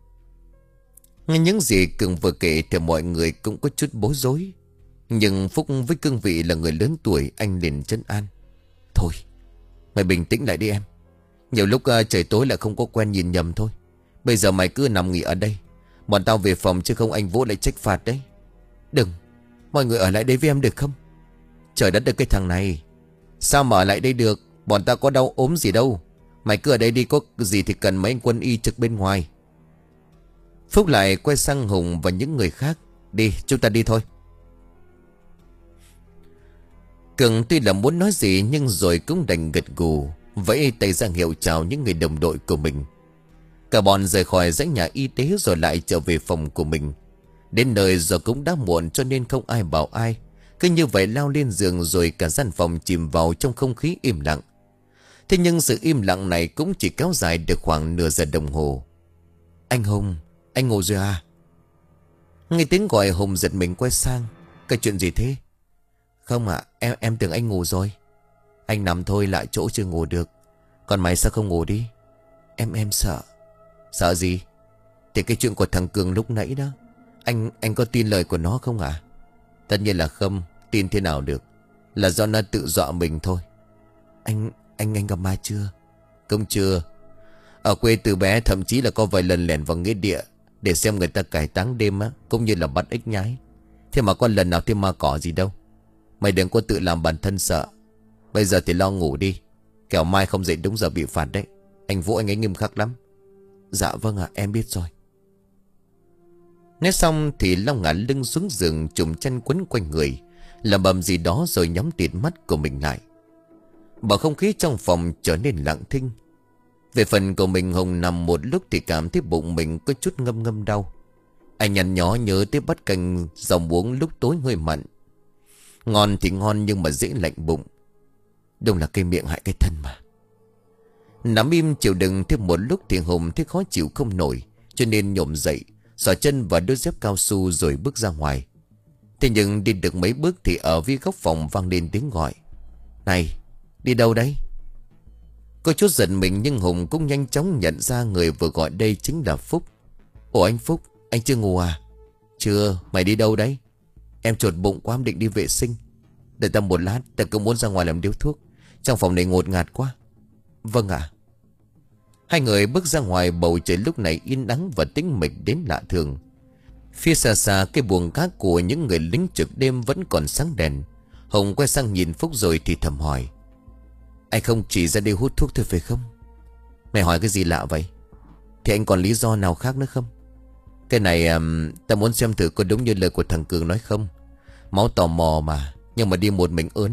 Nghe những gì Cường vừa kể thì mọi người cũng có chút bối rối. Nhưng Phúc với cương vị là người lớn tuổi, anh liền trấn an: Thôi, mày bình tĩnh lại đi em. Nhiều lúc uh, trời tối lại không có quen nhìn nhầm thôi. Bây giờ mày cứ nằm nghỉ ở đây, bọn tao về phòng, chứ không anh Vũ lại trách phạt đấy. Đừng, mọi người ở lại đây với em được không? Trời đất ơi cái thằng này, sao mà ở lại đây được? Bọn tao có đau ốm gì đâu. Mày cứ ở đây đi, có gì thì cần mấy anh quân y trực bên ngoài. Phúc lại quay sang Hùng và những người khác: Đi, chúng ta đi thôi. Cường tuy là muốn nói gì nhưng rồi cũng đành gật gù, vẫy tay ra hiệu chào những người đồng đội của mình. Cả bọn rời khỏi dãy nhà y tế rồi lại trở về phòng của mình. Đến nơi giờ cũng đã muộn cho nên không ai bảo ai. Cứ như vậy lao lên giường rồi cả gian phòng chìm vào trong không khí im lặng. Thế nhưng sự im lặng này cũng chỉ kéo dài được khoảng nửa giờ đồng hồ. Anh Hùng, anh ngủ rồi à? Nghe tiếng gọi Hùng giật mình quay sang: Cái chuyện gì thế? Không ạ, em em tưởng anh ngủ rồi. Anh nằm thôi, lại chỗ chưa ngủ được. Còn mày sao không ngủ đi? Em em sợ. Sợ gì? Thì cái chuyện của thằng Cường lúc nãy đó. Anh anh có tin lời của nó không ạ? À? Tất nhiên là không. Tin thế nào được? Là do nó tự dọa mình thôi. Anh anh anh gặp ma chưa? Không chưa. Ở quê từ bé thậm chí là có vài lần lẻn vào nghĩa địa để xem người ta cải táng đêm á, cũng như là bắt ếch nhái. Thế mà có lần nào thêm ma cỏ gì đâu. Mày đừng có tự làm bản thân sợ. Bây giờ thì lo ngủ đi, kẻo mai không dậy đúng giờ bị phạt đấy. Anh Vũ anh ấy nghiêm khắc lắm. Dạ vâng ạ, em biết rồi. Nói xong thì Long ngả lưng xuống giường, trùm chăn quấn quanh người, làm bầm gì đó rồi nhắm tịt mắt của mình lại. Bầu không khí trong phòng trở nên lặng thinh. Về phần của mình, Hùng nằm một lúc thì cảm thấy bụng mình có chút ngâm ngâm đau. Anh nhăn nhó nhớ tới bát canh dòng uống lúc tối hơi mặn. Ngon thì ngon nhưng mà dễ lạnh bụng. Đúng là cây miệng hại cái thân mà. Nằm im chịu đựng thêm một lúc thì Hùng thấy khó chịu không nổi, cho nên nhổm dậy, xỏ chân vào đôi dép cao su rồi bước ra ngoài. Thế nhưng đi được mấy bước thì ở phía góc phòng vang lên tiếng gọi: Này, đi đâu đấy? Có chút giận mình nhưng Hùng cũng nhanh chóng nhận ra người vừa gọi đây chính là Phúc. Ủa anh Phúc, anh chưa ngủ à? Chưa, mày đi đâu đấy? Em chột bụng quá, em định đi vệ sinh. Đợi tao một lát, tao cũng muốn ra ngoài làm điếu thuốc. Trong phòng này ngột ngạt quá. Vâng ạ. Hai người bước ra ngoài, bầu trời lúc này yên ắng và tĩnh mịch đến lạ thường. Phía xa xa cái buồng cát của những người lính trực đêm vẫn còn sáng đèn. Hùng quay sang nhìn Phúc rồi thì thầm hỏi: Anh không chỉ ra đây hút thuốc thôi phải không? Mày hỏi cái gì lạ vậy? Thì anh còn lý do nào khác nữa không? Cái này um, ta muốn xem thử có đúng như lời của thằng Cường nói không. Máu tò mò mà, nhưng mà đi một mình ớn.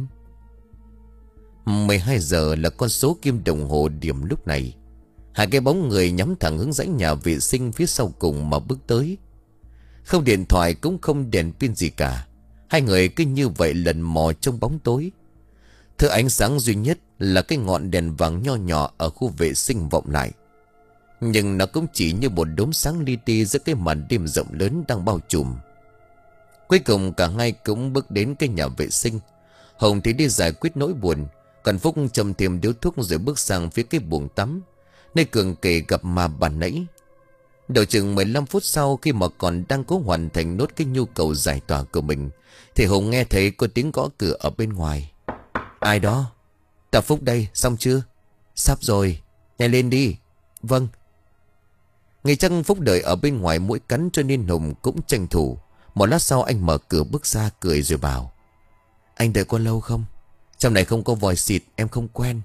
mười hai giờ là con số kim đồng hồ điểm lúc này. Hai cái bóng người nhắm thẳng hướng dãy nhà vệ sinh phía sau cùng mà bước tới. Không điện thoại cũng không đèn pin gì cả. Hai người cứ như vậy lần mò trong bóng tối. Thứ ánh sáng duy nhất là cái ngọn đèn vàng nho nhỏ ở khu vệ sinh vọng lại. Nhưng nó cũng chỉ như một đốm sáng li ti giữa cái màn đêm rộng lớn đang bao trùm. Cuối cùng cả hai cũng bước đến cái nhà vệ sinh. Hồng thì đi giải quyết nỗi buồn, còn Phúc châm thêm điếu thuốc rồi bước sang phía cái buồng tắm, nơi Cường kể gặp ma bàn nãy. Đầu chừng mười lăm phút sau, khi mà còn đang cố hoàn thành nốt cái nhu cầu giải tỏa của mình, thì Hùng nghe thấy có tiếng gõ cửa ở bên ngoài. Ai đó? Ta Phúc đây, xong chưa? Sắp rồi, nhanh lên đi. Vâng. Ngày chăng Phúc đợi ở bên ngoài mũi cắn cho nên Hùng cũng tranh thủ. Một lát sau anh mở cửa bước ra cười rồi bảo: Anh đợi có lâu không? Trong này không có vòi xịt, em không quen.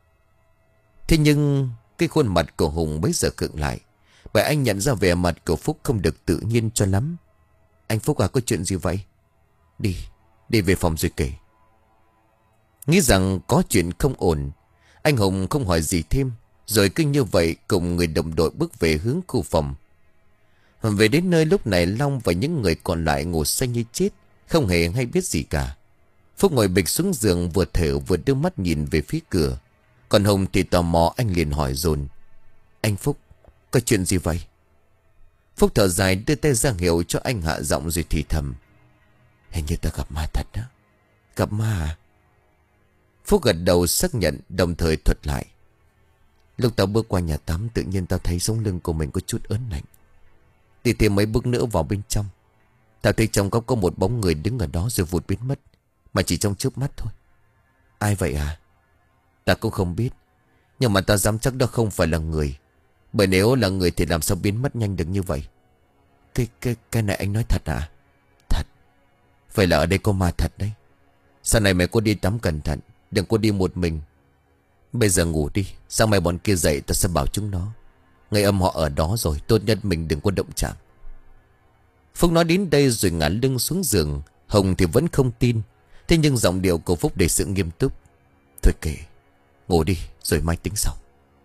Thế nhưng cái khuôn mặt của Hùng bấy giờ khựng lại, bởi anh nhận ra vẻ mặt của Phúc không được tự nhiên cho lắm. Anh Phúc à, có chuyện gì vậy? Đi, đi về phòng rồi kể. Nghĩ rằng có chuyện không ổn, anh Hùng không hỏi gì thêm, rồi cứ như vậy cùng người đồng đội bước về hướng khu phòng. Về đến nơi lúc này Long và những người còn lại ngủ say như chết, không hề hay biết gì cả. Phúc ngồi bịch xuống giường, vừa thở vừa đưa mắt nhìn về phía cửa. Còn Hùng thì tò mò, anh liền hỏi dồn: Anh Phúc, có chuyện gì vậy? Phúc thở dài đưa tay ra hiệu cho anh hạ giọng rồi thì thầm: Hình như ta gặp ma thật đó. Gặp ma à? Phúc gật đầu xác nhận, đồng thời thuật lại: Lúc tao bước qua nhà tắm, tự nhiên tao thấy sống lưng của mình có chút ớn lạnh. Đi thêm mấy bước nữa vào bên trong, tao thấy trong góc có một bóng người đứng ở đó rồi vụt biến mất, mà chỉ trong chớp mắt thôi. Ai vậy à? Ta cũng không biết, nhưng mà ta dám chắc đó không phải là người. Bởi nếu là người thì làm sao biến mất nhanh được như vậy? Cái, cái, cái này anh nói thật à? Thật. Vậy là ở đây có ma thật đấy. Sau này mày có đi tắm cẩn thận, đừng có đi một mình. Bây giờ ngủ đi, sáng mai bọn kia dậy ta sẽ bảo chúng nó. Ngày âm họ ở đó rồi, tốt nhất mình đừng có động chạm. Phúc nói đến đây rồi ngả lưng xuống giường. Hồng thì vẫn không tin, thế nhưng giọng điệu của Phúc đầy sự nghiêm túc: Thôi kệ, ngủ đi rồi mai tính sau.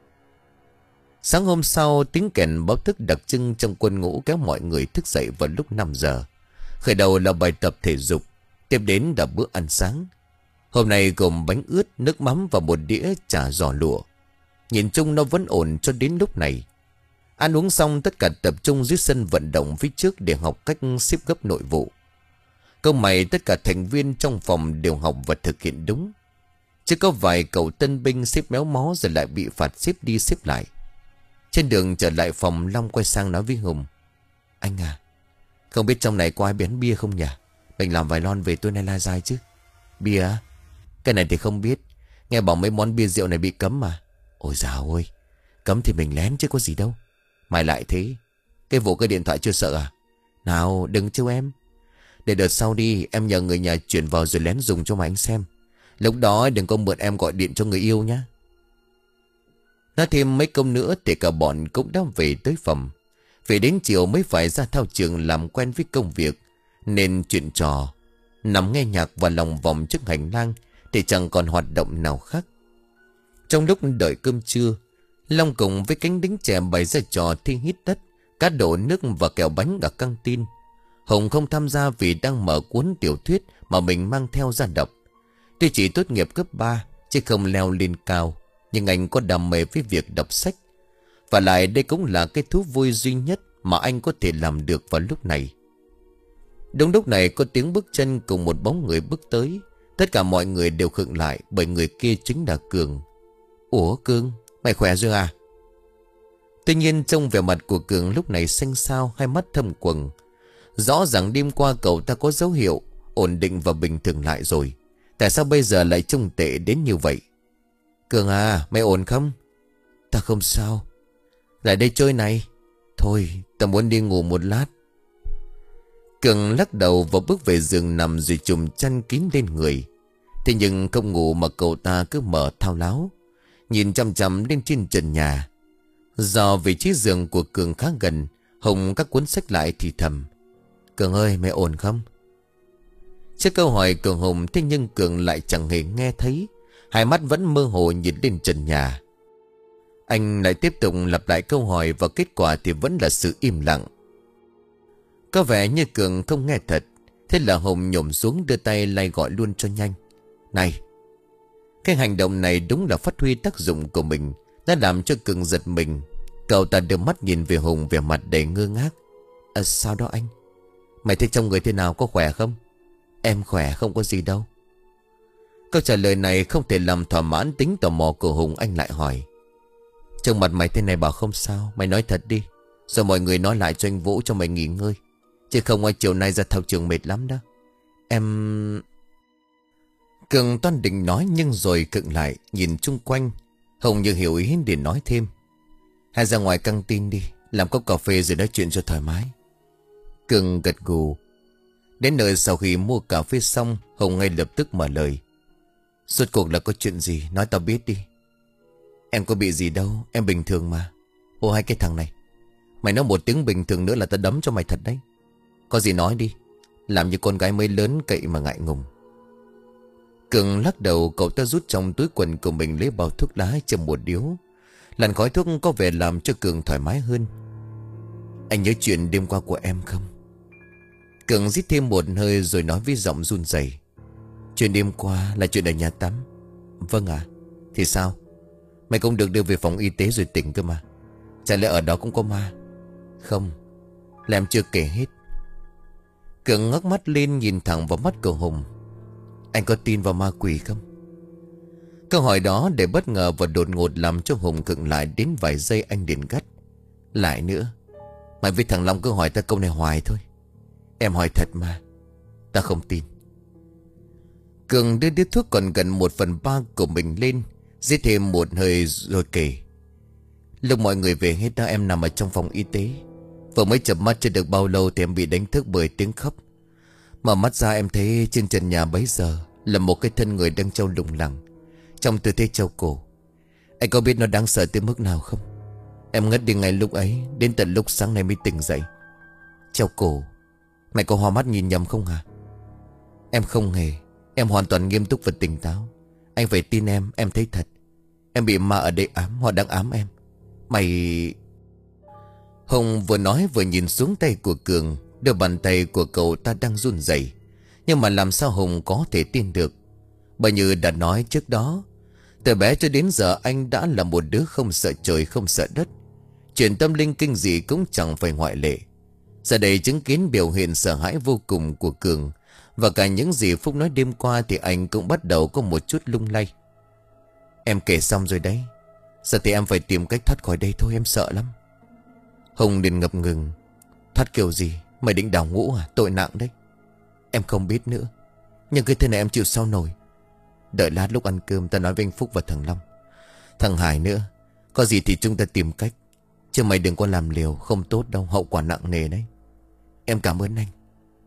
Sáng hôm sau, tiếng kèn báo thức đặc trưng trong quân ngũ kéo mọi người thức dậy vào lúc năm giờ. Khởi đầu là bài tập thể dục, tiếp đến là bữa ăn sáng. Hôm nay gồm bánh ướt, nước mắm và một đĩa chả giò lụa. Nhìn chung nó vẫn ổn cho đến lúc này. Ăn uống xong, tất cả tập trung dưới sân vận động phía trước để học cách xếp gấp nội vụ. Câu mày tất cả thành viên trong phòng đều học và thực hiện đúng. Chỉ có vài cậu tân binh xếp méo mó rồi lại bị phạt xếp đi xếp lại. Trên đường trở lại phòng, Long quay sang nói với Hùng: Anh à, không biết trong này có ai bán bia không nhỉ? Mình làm vài lon về tối nay la dài chứ. Bia á? Cái này thì không biết. Nghe bảo mấy món bia rượu này bị cấm mà. Ôi dào ôi, cấm thì mình lén chứ có gì đâu. Mày lại thế. Cái vụ cái điện thoại chưa sợ à? Nào đừng trêu em. Để đợt sau đi, em nhờ người nhà chuyển vào rồi lén dùng cho mà anh xem. Lúc đó đừng có mượn em gọi điện cho người yêu nhá. Nói thêm mấy câu nữa thì cả bọn cũng đã về tới phòng. Về đến chiều mới phải ra thao trường làm quen với công việc, nên chuyện trò, nằm nghe nhạc và lòng vòng trước hành lang thì chẳng còn hoạt động nào khác. Trong lúc đợi cơm trưa, Long cùng với cánh đính trẻ bày ra trò thi hít đất, cá đổ nước và kẹo bánh ở căng tin. Hùng không tham gia vì đang mở cuốn tiểu thuyết mà mình mang theo ra đọc. Tuy chỉ tốt nghiệp cấp ba chứ không leo lên cao, nhưng anh có đam mê với việc đọc sách. Và lại đây cũng là cái thú vui duy nhất mà anh có thể làm được vào lúc này. Đúng lúc này có tiếng bước chân cùng một bóng người bước tới. Tất cả mọi người đều khựng lại, bởi người kia chính là Cường. Ủa Cường, mày khỏe rồi à? Tuy nhiên trong vẻ mặt của Cường lúc này xanh xao, hai mắt thâm quầng. Rõ ràng đêm qua cậu ta có dấu hiệu ổn định và bình thường lại rồi. Tại sao bây giờ lại trông tệ đến như vậy? Cường à, mày ổn không? Ta không sao. Lại đây chơi này. Thôi, ta muốn đi ngủ một lát. Cường lắc đầu và bước về giường nằm rồi trùm chăn kín lên người. Thế nhưng không ngủ mà cậu ta cứ mở thao láo, nhìn chằm chằm lên trên trần nhà. Do vị trí giường của Cường khá gần, Hùng các cuốn sách lại thì thầm: Cường ơi, mày ổn không? Trước câu hỏi của Hùng, thế nhưng Cường lại chẳng hề nghe thấy. Hai mắt vẫn mơ hồ nhìn lên trần nhà. Anh lại tiếp tục lặp lại câu hỏi và kết quả thì vẫn là sự im lặng. Có vẻ như Cường không nghe thật. Thế là Hùng nhổm xuống đưa tay lay gọi luôn cho nhanh. Này! Cái hành động này đúng là phát huy tác dụng của mình, đã làm cho Cường giật mình. Cậu ta đưa mắt nhìn về Hùng, vẻ mặt đầy ngơ ngác. À, sao đó anh? Mày thấy trong người thế nào, có khỏe không? Em khỏe, không có gì đâu. Câu trả lời này không thể làm thỏa mãn tính tò mò của Hùng. Anh lại hỏi. Trông mặt mày thế này bảo không sao, mày nói thật đi, rồi mọi người nói lại cho anh Vũ cho mày nghỉ ngơi. Chứ không ai chiều nay ra thao trường mệt lắm đó. Em... Cường toan định nói nhưng rồi khựng lại, nhìn chung quanh. Hùng như hiểu ý để nói thêm. Hay ra ngoài căng tin đi, làm cốc cà phê rồi nói chuyện cho thoải mái. Cường gật gù. Đến nơi sau khi mua cà phê xong, Hùng ngay lập tức mở lời. Rốt cuộc là có chuyện gì, nói tao biết đi. Em có bị gì đâu, em bình thường mà. Ô hai cái thằng này, mày nói một tiếng bình thường nữa là tao đấm cho mày thật đấy. Có gì nói đi, làm như con gái mới lớn cậy mà ngại ngùng. Cường lắc đầu. Cậu ta rút trong túi quần của mình lấy bao thuốc lá châm một điếu. Làn khói thuốc có vẻ làm cho Cường thoải mái hơn. Anh nhớ chuyện đêm qua của em không? Cường rít thêm một hơi rồi nói với giọng run rẩy. Chuyện đêm qua là chuyện ở nhà tắm. Vâng ạ. À, thì sao? Mày cũng được đưa về phòng y tế rồi tỉnh cơ mà. Chả lẽ ở đó cũng có ma? Không, là em chưa kể hết. Cường ngước mắt lên nhìn thẳng vào mắt của Hùng. Anh có tin vào ma quỷ không? Câu hỏi đó để bất ngờ và đột ngột làm cho Hùng khựng lại đến vài giây. Anh liền gắt lại nữa. Mày với thằng Long cứ hỏi ta câu này hoài thôi. Em hỏi thật mà, ta không tin. Cường đưa điếu thuốc còn gần một phần ba của mình lên, giết thêm một hơi rồi kể. Lúc mọi người về hết đó, em nằm ở trong phòng y tế. Vừa mới chợp mắt chưa được bao lâu thì em bị đánh thức bởi tiếng khóc. Mở mắt ra em thấy trên trần nhà bấy giờ là một cái thân người đang treo lủng lẳng, trong tư thế treo cổ. Anh có biết nó đáng sợ tới mức nào không? Em ngất đi ngay lúc ấy, đến tận lúc sáng nay mới tỉnh dậy. Treo cổ? Mày có hoa mắt nhìn nhầm không hả? Em không hề. Em hoàn toàn nghiêm túc và tỉnh táo. Anh phải tin em, em thấy thật. Em bị ma ở đây ám, họ đang ám em. Mày... Hùng vừa nói vừa nhìn xuống tay của Cường. Đôi bàn tay của cậu ta đang run rẩy. Nhưng mà làm sao Hùng có thể tin được? Bởi như đã nói trước đó, từ bé cho đến giờ anh đã là một đứa không sợ trời không sợ đất. Chuyện tâm linh kinh dị cũng chẳng phải ngoại lệ. Giờ đây chứng kiến biểu hiện sợ hãi vô cùng của Cường, và cả những gì Phúc nói đêm qua, thì anh cũng bắt đầu có một chút lung lay. Em kể xong rồi đấy. Giờ thì em phải tìm cách thoát khỏi đây thôi, em sợ lắm. Hùng liền ngập ngừng. Thoát kiểu gì? Mày định đào ngũ à? Tội nặng đấy. Em không biết nữa, nhưng cái thế này em chịu sao nổi. Đợi lát lúc ăn cơm ta nói với anh Phúc và thằng Long, thằng Hải nữa. Có gì thì chúng ta tìm cách. Chứ mày đừng có làm liều, không tốt đâu, hậu quả nặng nề đấy. Em cảm ơn anh.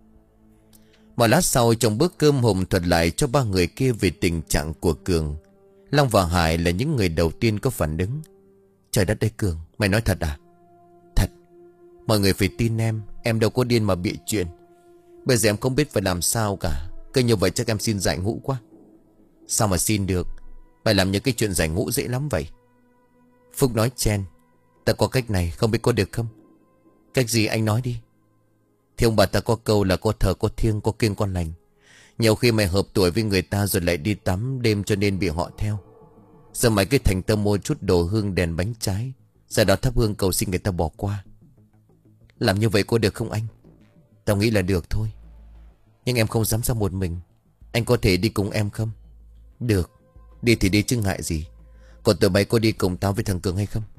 Một lát sau, trong bữa cơm, Hùng thuật lại cho ba người kia về tình trạng của Cường. Long và Hải là những người đầu tiên có phản ứng. Trời đất ơi Cường, mày nói thật à? Thật. Mọi người phải tin em. Em đâu có điên mà bị chuyện. Bây giờ em không biết phải làm sao cả. Cứ như vậy chắc em xin giải ngũ quá. Sao mà xin được? Mày làm những cái chuyện giải ngũ dễ lắm vậy. Phúc nói chen. Ta có cách này, không biết có được không? Cách gì anh nói đi. Thì ông bà ta có câu là có thờ có thiêng có kiêng có lành. Nhiều khi mày hợp tuổi với người ta rồi lại đi tắm đêm cho nên bị họ theo. Giờ mày cứ thành tâm mua chút đồ hương đèn bánh trái, sau đó thắp hương cầu xin người ta bỏ qua. Làm như vậy có được không anh? Tao nghĩ là được thôi. Nhưng em không dám ra một mình. Anh có thể đi cùng em không? Được. Đi thì đi chứ ngại gì. Còn tụi bay có đi cùng tao với thằng Cường hay không?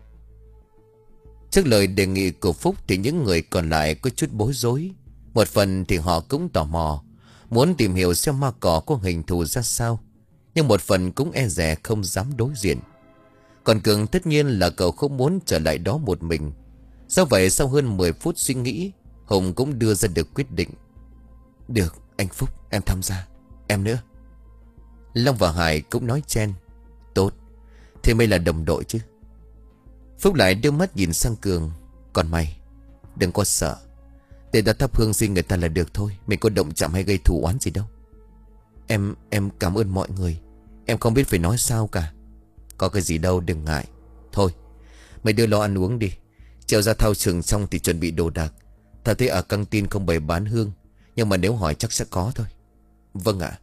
Trước lời đề nghị của Phúc thì những người còn lại có chút bối rối. Một phần thì họ cũng tò mò, muốn tìm hiểu xem ma cỏ có hình thù ra sao. Nhưng một phần cũng e dè không dám đối diện. Còn Cường tất nhiên là cậu không muốn trở lại đó một mình. Do vậy sau hơn mười phút suy nghĩ, Hùng cũng đưa ra được quyết định. Được anh Phúc, em tham gia. Em nữa. Long và Hải cũng nói chen. Tốt, thế mới là đồng đội chứ. Phúc lại đưa mắt nhìn sang Cường. Còn mày, đừng có sợ. Để ta thắp hương xin người ta là được thôi. Mình có động chạm hay gây thù oán gì đâu. Em, em cảm ơn mọi người. Em không biết phải nói sao cả. Có cái gì đâu, đừng ngại. Thôi, mày đưa lo ăn uống đi. Chiều ra thao trường xong thì chuẩn bị đồ đạc. Ta thấy ở căng tin không bày bán hương, nhưng mà nếu hỏi chắc sẽ có thôi. Vâng ạ.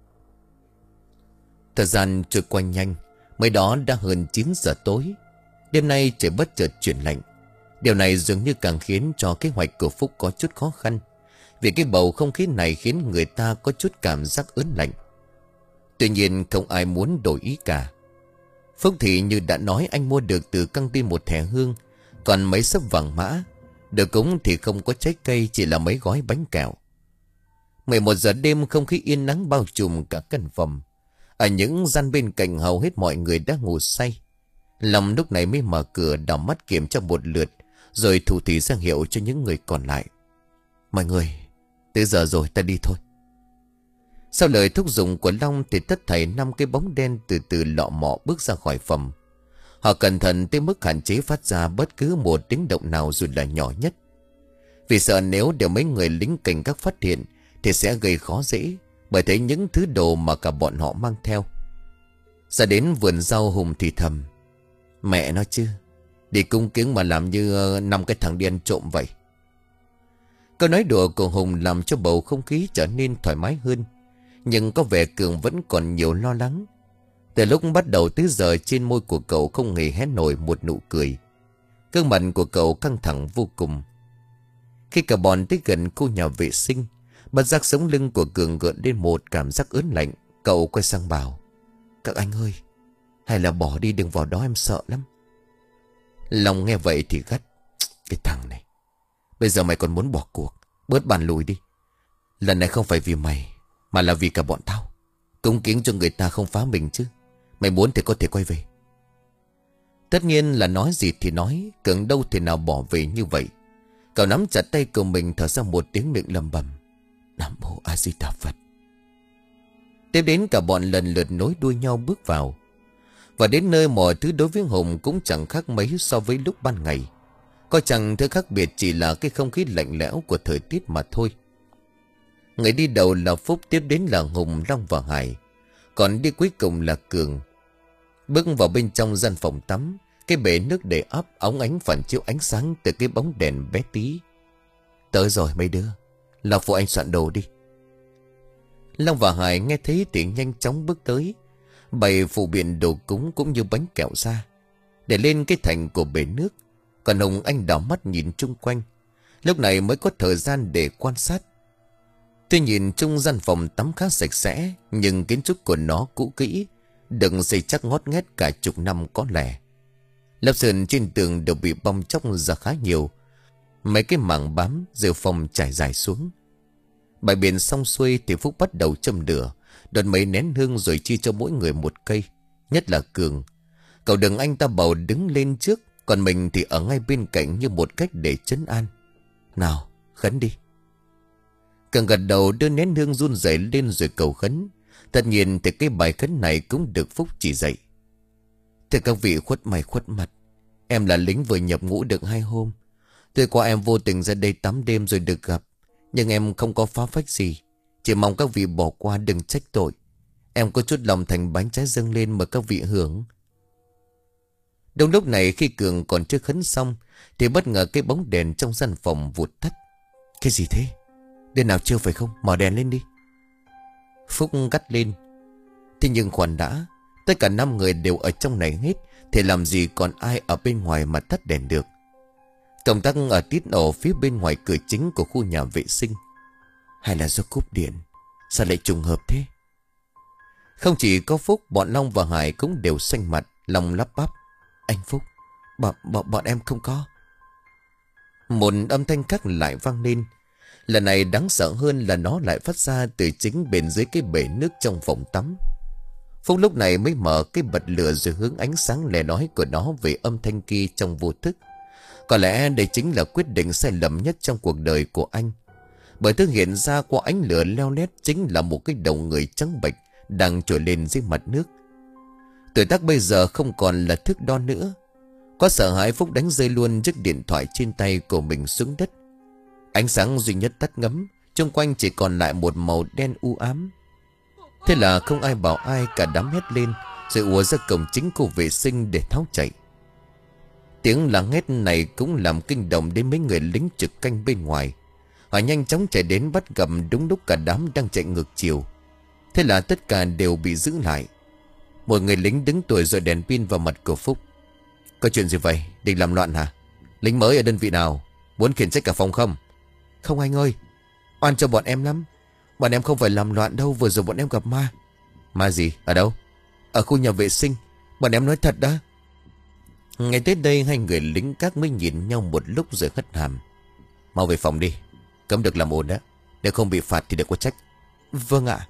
Thời gian trôi qua nhanh. Mới đó đã hơn chín giờ tối. Đêm nay trời bất chợt chuyển lạnh. Điều này dường như càng khiến cho kế hoạch của Phúc có chút khó khăn, vì cái bầu không khí này khiến người ta có chút cảm giác ớn lạnh. Tuy nhiên không ai muốn đổi ý cả. Phúc thì như đã nói, anh mua được từ căng tin một thẻ hương, còn mấy sấp vàng mã. Được cúng thì không có trái cây, chỉ là mấy gói bánh kẹo. mười một giờ đêm, không khí yên nắng bao trùm cả căn phòng. Ở những gian bên cạnh hầu hết mọi người đã ngủ say. Long lúc này mới mở cửa, đảo mắt kiểm tra một lượt, rồi thủ thỉ ra hiệu cho những người còn lại. Mọi người, tới giờ rồi, ta đi thôi. Sau lời thúc giục của Long thì tất thảy năm cái bóng đen từ từ lọ mọ bước ra khỏi phòng. Họ cẩn thận tới mức hạn chế phát ra bất cứ một tiếng động nào dù là nhỏ nhất. Vì sợ nếu để mấy người lính cảnh gác phát hiện thì sẽ gây khó dễ, bởi thấy những thứ đồ mà cả bọn họ mang theo. Ra đến vườn rau, Hùng thì thầm: Mẹ nó chứ, đi cung kính mà làm như năm cái thằng điên trộm vậy. Câu nói đùa của Hùng làm cho bầu không khí trở nên thoải mái hơn. Nhưng có vẻ Cường vẫn còn nhiều lo lắng. Từ lúc bắt đầu tới giờ, trên môi của cậu không hề hé nổi một nụ cười. Gương mặt của cậu căng thẳng vô cùng. Khi cả bọn tới gần khu nhà vệ sinh, bất giác sống lưng của Cường gợn lên một cảm giác ớn lạnh. Cậu quay sang bảo: Các anh ơi, hay là bỏ đi, đừng vào đó, em sợ lắm. Long nghe vậy thì gắt: Cái thằng này, bây giờ mày còn muốn bỏ cuộc? Bớt bàn lùi đi. Lần này không phải vì mày, mà là vì cả bọn tao. Cúng kiến cho người ta không phá mình chứ. Mày muốn thì có thể quay về. Tất nhiên là nói gì thì nói, Cường đâu thể nào bỏ về như vậy. Cậu nắm chặt tay của mình, thở ra một tiếng, miệng lẩm bẩm: Nam Mô A Di Đà Phật. Tiếp đến cả bọn lần lượt nối đuôi nhau bước vào. Và đến nơi mọi thứ đối với Hùng cũng chẳng khác mấy so với lúc ban ngày. Có chẳng thứ khác biệt chỉ là cái không khí lạnh lẽo của thời tiết mà thôi. Người đi đầu là Phúc, tiếp đến là Hùng, Long và Hải. Còn đi cuối cùng là Cường. Bước vào bên trong gian phòng tắm, cái bể nước để ấp óng ánh phản chiếu ánh sáng từ cái bóng đèn bé tí. Tới rồi mấy đứa, là phụ anh soạn đồ đi. Long và Hải nghe thấy thì nhanh chóng bước tới, bày phụ biện đồ cúng cũng như bánh kẹo ra, để lên cái thành của bể nước. Còn Hùng anh đảo mắt nhìn chung quanh, lúc này mới có thời gian để quan sát. Tuy nhìn chung gian phòng tắm khá sạch sẽ, nhưng kiến trúc của nó cũ kỹ, đừng xây chắc ngót nghét cả chục năm có lẽ. Lớp sơn trên tường đều bị bong chóc ra khá nhiều, mấy cái mảng bám rêu phong trải dài xuống. Bài biển xong xuôi thì Phúc bắt đầu châm lửa, đốt mấy nén hương rồi chia cho mỗi người một cây. Nhất là Cường, cậu đừng anh ta bầu đứng lên trước, còn mình thì ở ngay bên cạnh như một cách để trấn an. Nào, khấn đi. Cường gật đầu đưa nén hương run rẩy lên rồi cầu khấn. Tất nhiên thì cái bài khấn này cũng được Phúc chỉ dạy. Thưa các vị khuất mày khuất mặt, em là lính vừa nhập ngũ được hai hôm. Tuy qua em vô tình ra đây tắm đêm rồi được gặp, nhưng em không có phá phách gì. Chỉ mong các vị bỏ qua, đừng trách tội. Em có chút lòng thành bánh trái dâng lên mời các vị hưởng. Đúng lúc này, khi Cường còn chưa khấn xong thì bất ngờ cái bóng đèn trong gian phòng vụt tắt. Cái gì thế? Đêm nào chưa phải không? Mở đèn lên đi. Phúc gắt lên. Thế nhưng khoan đã, tất cả năm người đều ở trong này hết, thì làm gì còn ai ở bên ngoài mà tắt đèn được. Công tắc ở tít nổ phía bên ngoài cửa chính của khu nhà vệ sinh. Hay là do cúp điện? Sao lại trùng hợp thế? Không chỉ có Phúc, bọn Long và Hải cũng đều xanh mặt. Long lắp bắp: Anh Phúc, bọn, bọn, bọn em không có. Một âm thanh khác lại vang lên. Lần này đáng sợ hơn là nó lại phát ra từ chính bên dưới cái bể nước trong phòng tắm. Phúc lúc này mới mở cái bật lửa rồi hướng ánh sáng lẻ lói của nó về âm thanh kia trong vô thức. Có lẽ đây chính là quyết định sai lầm nhất trong cuộc đời của anh. Bởi thứ hiện ra qua ánh lửa leo lét chính là một cái đầu người trắng bệch đang trồi lên dưới mặt nước. Tuổi tác bây giờ không còn là thước đo nữa. Có sợ hãi, Phúc đánh rơi luôn chiếc điện thoại trên tay của mình xuống đất. Ánh sáng duy nhất tắt ngấm, xung quanh chỉ còn lại một màu đen u ám. Thế là không ai bảo ai cả, đám hét lên rồi ùa ra cổng chính khu vệ sinh để tháo chạy. Tiếng la hét này cũng làm kinh động đến mấy người lính trực canh bên ngoài. Họ nhanh chóng chạy đến bắt gặp đúng lúc cả đám đang chạy ngược chiều. Thế là tất cả đều bị giữ lại. Một người lính đứng tuổi rồi đèn pin vào mặt của Phúc. Có chuyện gì vậy? Định làm loạn hả? Lính mới ở đơn vị nào? Muốn khiển trách cả phòng không? Không anh ơi, oan cho bọn em lắm. Bọn em không phải làm loạn đâu. Vừa rồi bọn em gặp ma. Ma gì? Ở đâu? Ở khu nhà vệ sinh. Bọn em nói thật đó. Ngay tới đây hai người lính các mới nhìn nhau một lúc rồi hất hàm. Mau về phòng đi. Cấm được làm ồn đó. Nếu không bị phạt thì đừng có trách. Vâng ạ.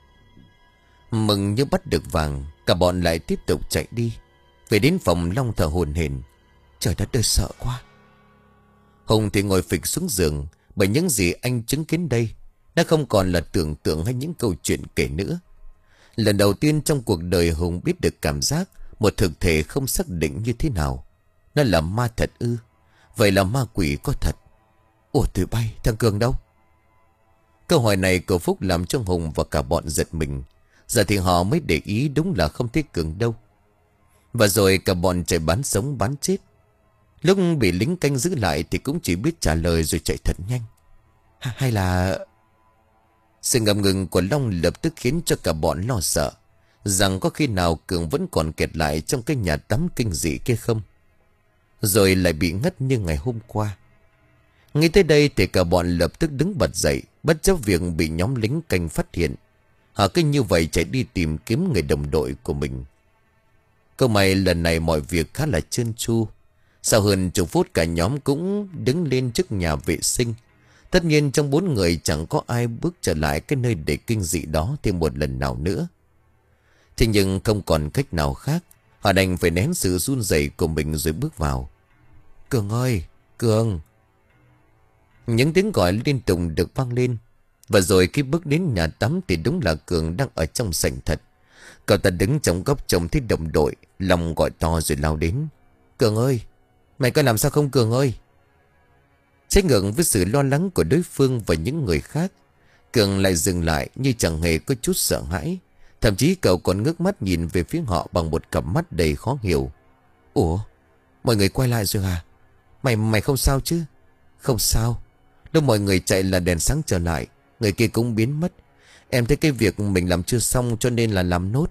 Mừng như bắt được vàng, cả bọn lại tiếp tục chạy đi. Về đến phòng Long thở hổn hển. Trời đất ơi, sợ quá. Hùng thì ngồi phịch xuống giường. Bởi những gì anh chứng kiến đây đã không còn là tưởng tượng hay những câu chuyện kể nữa. Lần đầu tiên trong cuộc đời Hùng biết được cảm giác một thực thể không xác định như thế nào. Nó là ma thật ư? Vậy là ma quỷ có thật? Ủa tụi bay, thằng Cường đâu? Câu hỏi này của Phúc làm cho Hùng và cả bọn giật mình. Giờ thì họ mới để ý đúng là không thấy Cường đâu. Và rồi cả bọn chạy bán sống bán chết. Lúc bị lính canh giữ lại thì cũng chỉ biết trả lời rồi chạy thật nhanh. Hay là... Sự ngập ngừng của Long lập tức khiến cho cả bọn lo sợ rằng có khi nào Cường vẫn còn kẹt lại trong cái nhà tắm kinh dị kia không. Rồi lại bị ngất như ngày hôm qua. Ngay tới đây thì cả bọn lập tức đứng bật dậy, bất chấp việc bị nhóm lính canh phát hiện. Họ cứ như vậy chạy đi tìm kiếm người đồng đội của mình. Câu may lần này mọi việc khá là trơn tru. Sau hơn chục phút cả nhóm cũng đứng lên trước nhà vệ sinh. Tất nhiên trong bốn người chẳng có ai bước trở lại cái nơi để kinh dị đó thêm một lần nào nữa. Thế nhưng không còn cách nào khác. Họ đành phải nén sự run rẩy của mình rồi bước vào. Cường ơi, Cường. Những tiếng gọi liên tục được vang lên. Và rồi khi bước đến nhà tắm thì đúng là Cường đang ở trong sảnh thật. Cậu ta đứng trong góc trông thấy đồng đội, lòng gọi to rồi lao đến. Cường ơi, mày coi làm sao không Cường ơi? Trái ngược với sự lo lắng của đối phương và những người khác, Cường lại dừng lại như chẳng hề có chút sợ hãi. Thậm chí cậu còn ngước mắt nhìn về phía họ bằng một cặp mắt đầy khó hiểu. Ủa, mọi người quay lại rồi à? Mày mày không sao chứ? Không sao. Lúc mọi người chạy là đèn sáng trở lại, người kia cũng biến mất. Em thấy cái việc mình làm chưa xong cho nên là làm nốt.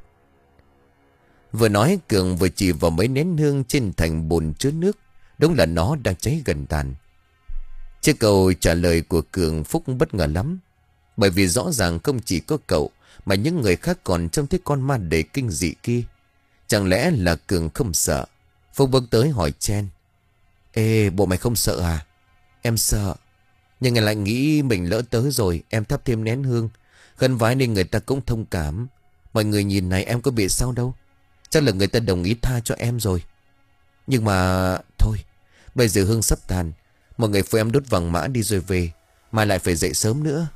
Vừa nói Cường vừa chỉ vào mấy nén hương trên thành bồn chứa nước. Đúng là nó đang cháy gần tàn. Trước câu trả lời của Cường, Phúc bất ngờ lắm. Bởi vì rõ ràng không chỉ có cậu mà những người khác còn trông thấy con ma đầy kinh dị kia. Chẳng lẽ là Cường không sợ? Phúc bước tới hỏi Chen. Ê, bộ mày không sợ à? Em sợ. Nhưng em lại nghĩ mình lỡ tới rồi. Em thắp thêm nén hương khấn vái nên người ta cũng thông cảm. Mọi người nhìn này, em có bị sao đâu. Chắc là người ta đồng ý tha cho em rồi. Nhưng mà thôi, bây giờ hương sắp tàn, mọi người phụ em đốt vàng mã đi rồi về. Mai lại phải dậy sớm nữa.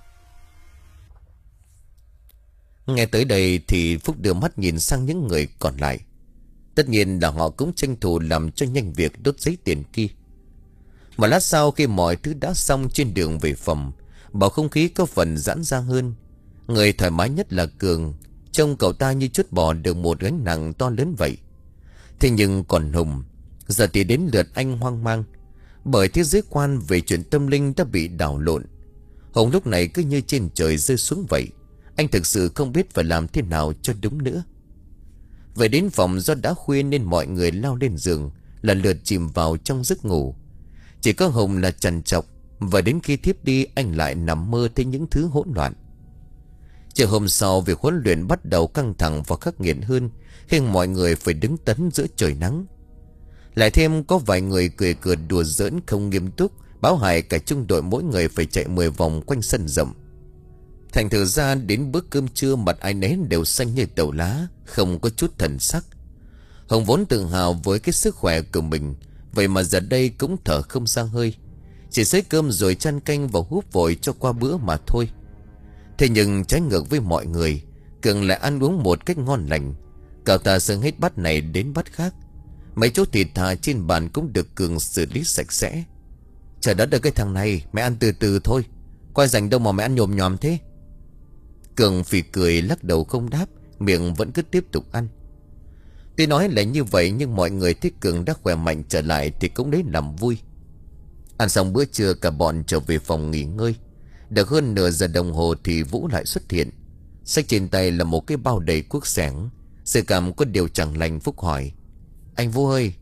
Nghe tới đây thì Phúc đưa mắt nhìn sang những người còn lại. Tất nhiên là họ cũng tranh thủ làm cho nhanh việc đốt giấy tiền kia. Mà lát sau khi mọi thứ đã xong trên đường về phòng, bầu không khí có phần giãn ra hơn. Người thoải mái nhất là Cường. Trông cậu ta như chút bỏ được một gánh nặng to lớn vậy. Thế nhưng còn Hùng, giờ thì đến lượt anh hoang mang. Bởi thế giới quan về chuyện tâm linh đã bị đảo lộn. Hùng lúc này cứ như trên trời rơi xuống vậy. Anh thực sự không biết phải làm thế nào cho đúng nữa. Về đến phòng do đã khuya nên mọi người lao lên giường, lần lượt chìm vào trong giấc ngủ. Chỉ có Hùng là trằn trọc. Và đến khi thiếp đi anh lại nằm mơ thấy những thứ hỗn loạn. Chiều hôm sau việc huấn luyện bắt đầu căng thẳng và khắc nghiệt hơn khi mọi người phải đứng tấn giữa trời nắng. Lại thêm có vài người cười cợt đùa giỡn không nghiêm túc, báo hại cả trung đội mỗi người phải chạy mười vòng quanh sân rộng. Thành thử ra đến bữa cơm trưa mặt ai nấy đều xanh như tàu lá, không có chút thần sắc. Hồng vốn tự hào với cái sức khỏe của mình, vậy mà giờ đây cũng thở không ra hơi. Chỉ xới cơm rồi chan canh vào húp vội cho qua bữa mà thôi. Thế nhưng trái ngược với mọi người, Cường lại ăn uống một cách ngon lành. Cậu ta sưng hết bát này đến bát khác. Mấy chỗ thịt thà trên bàn cũng được Cường xử lý sạch sẽ. Trời đất ơi, cái thằng này mẹ ăn từ từ thôi, coi rảnh đâu mà mẹ ăn nhồm nhòm thế. Cường phì cười lắc đầu không đáp, miệng vẫn cứ tiếp tục ăn. Tuy nói là như vậy nhưng mọi người thấy Cường đã khỏe mạnh trở lại thì cũng lấy làm vui. Ăn xong bữa trưa cả bọn trở về phòng nghỉ ngơi. Được hơn nửa giờ đồng hồ thì Vũ lại xuất hiện. Xách trên tay là một cái bao đầy cuốc xẻng. Sự cảm có điều chẳng lành. Phúc hỏi: Anh Vũ ơi,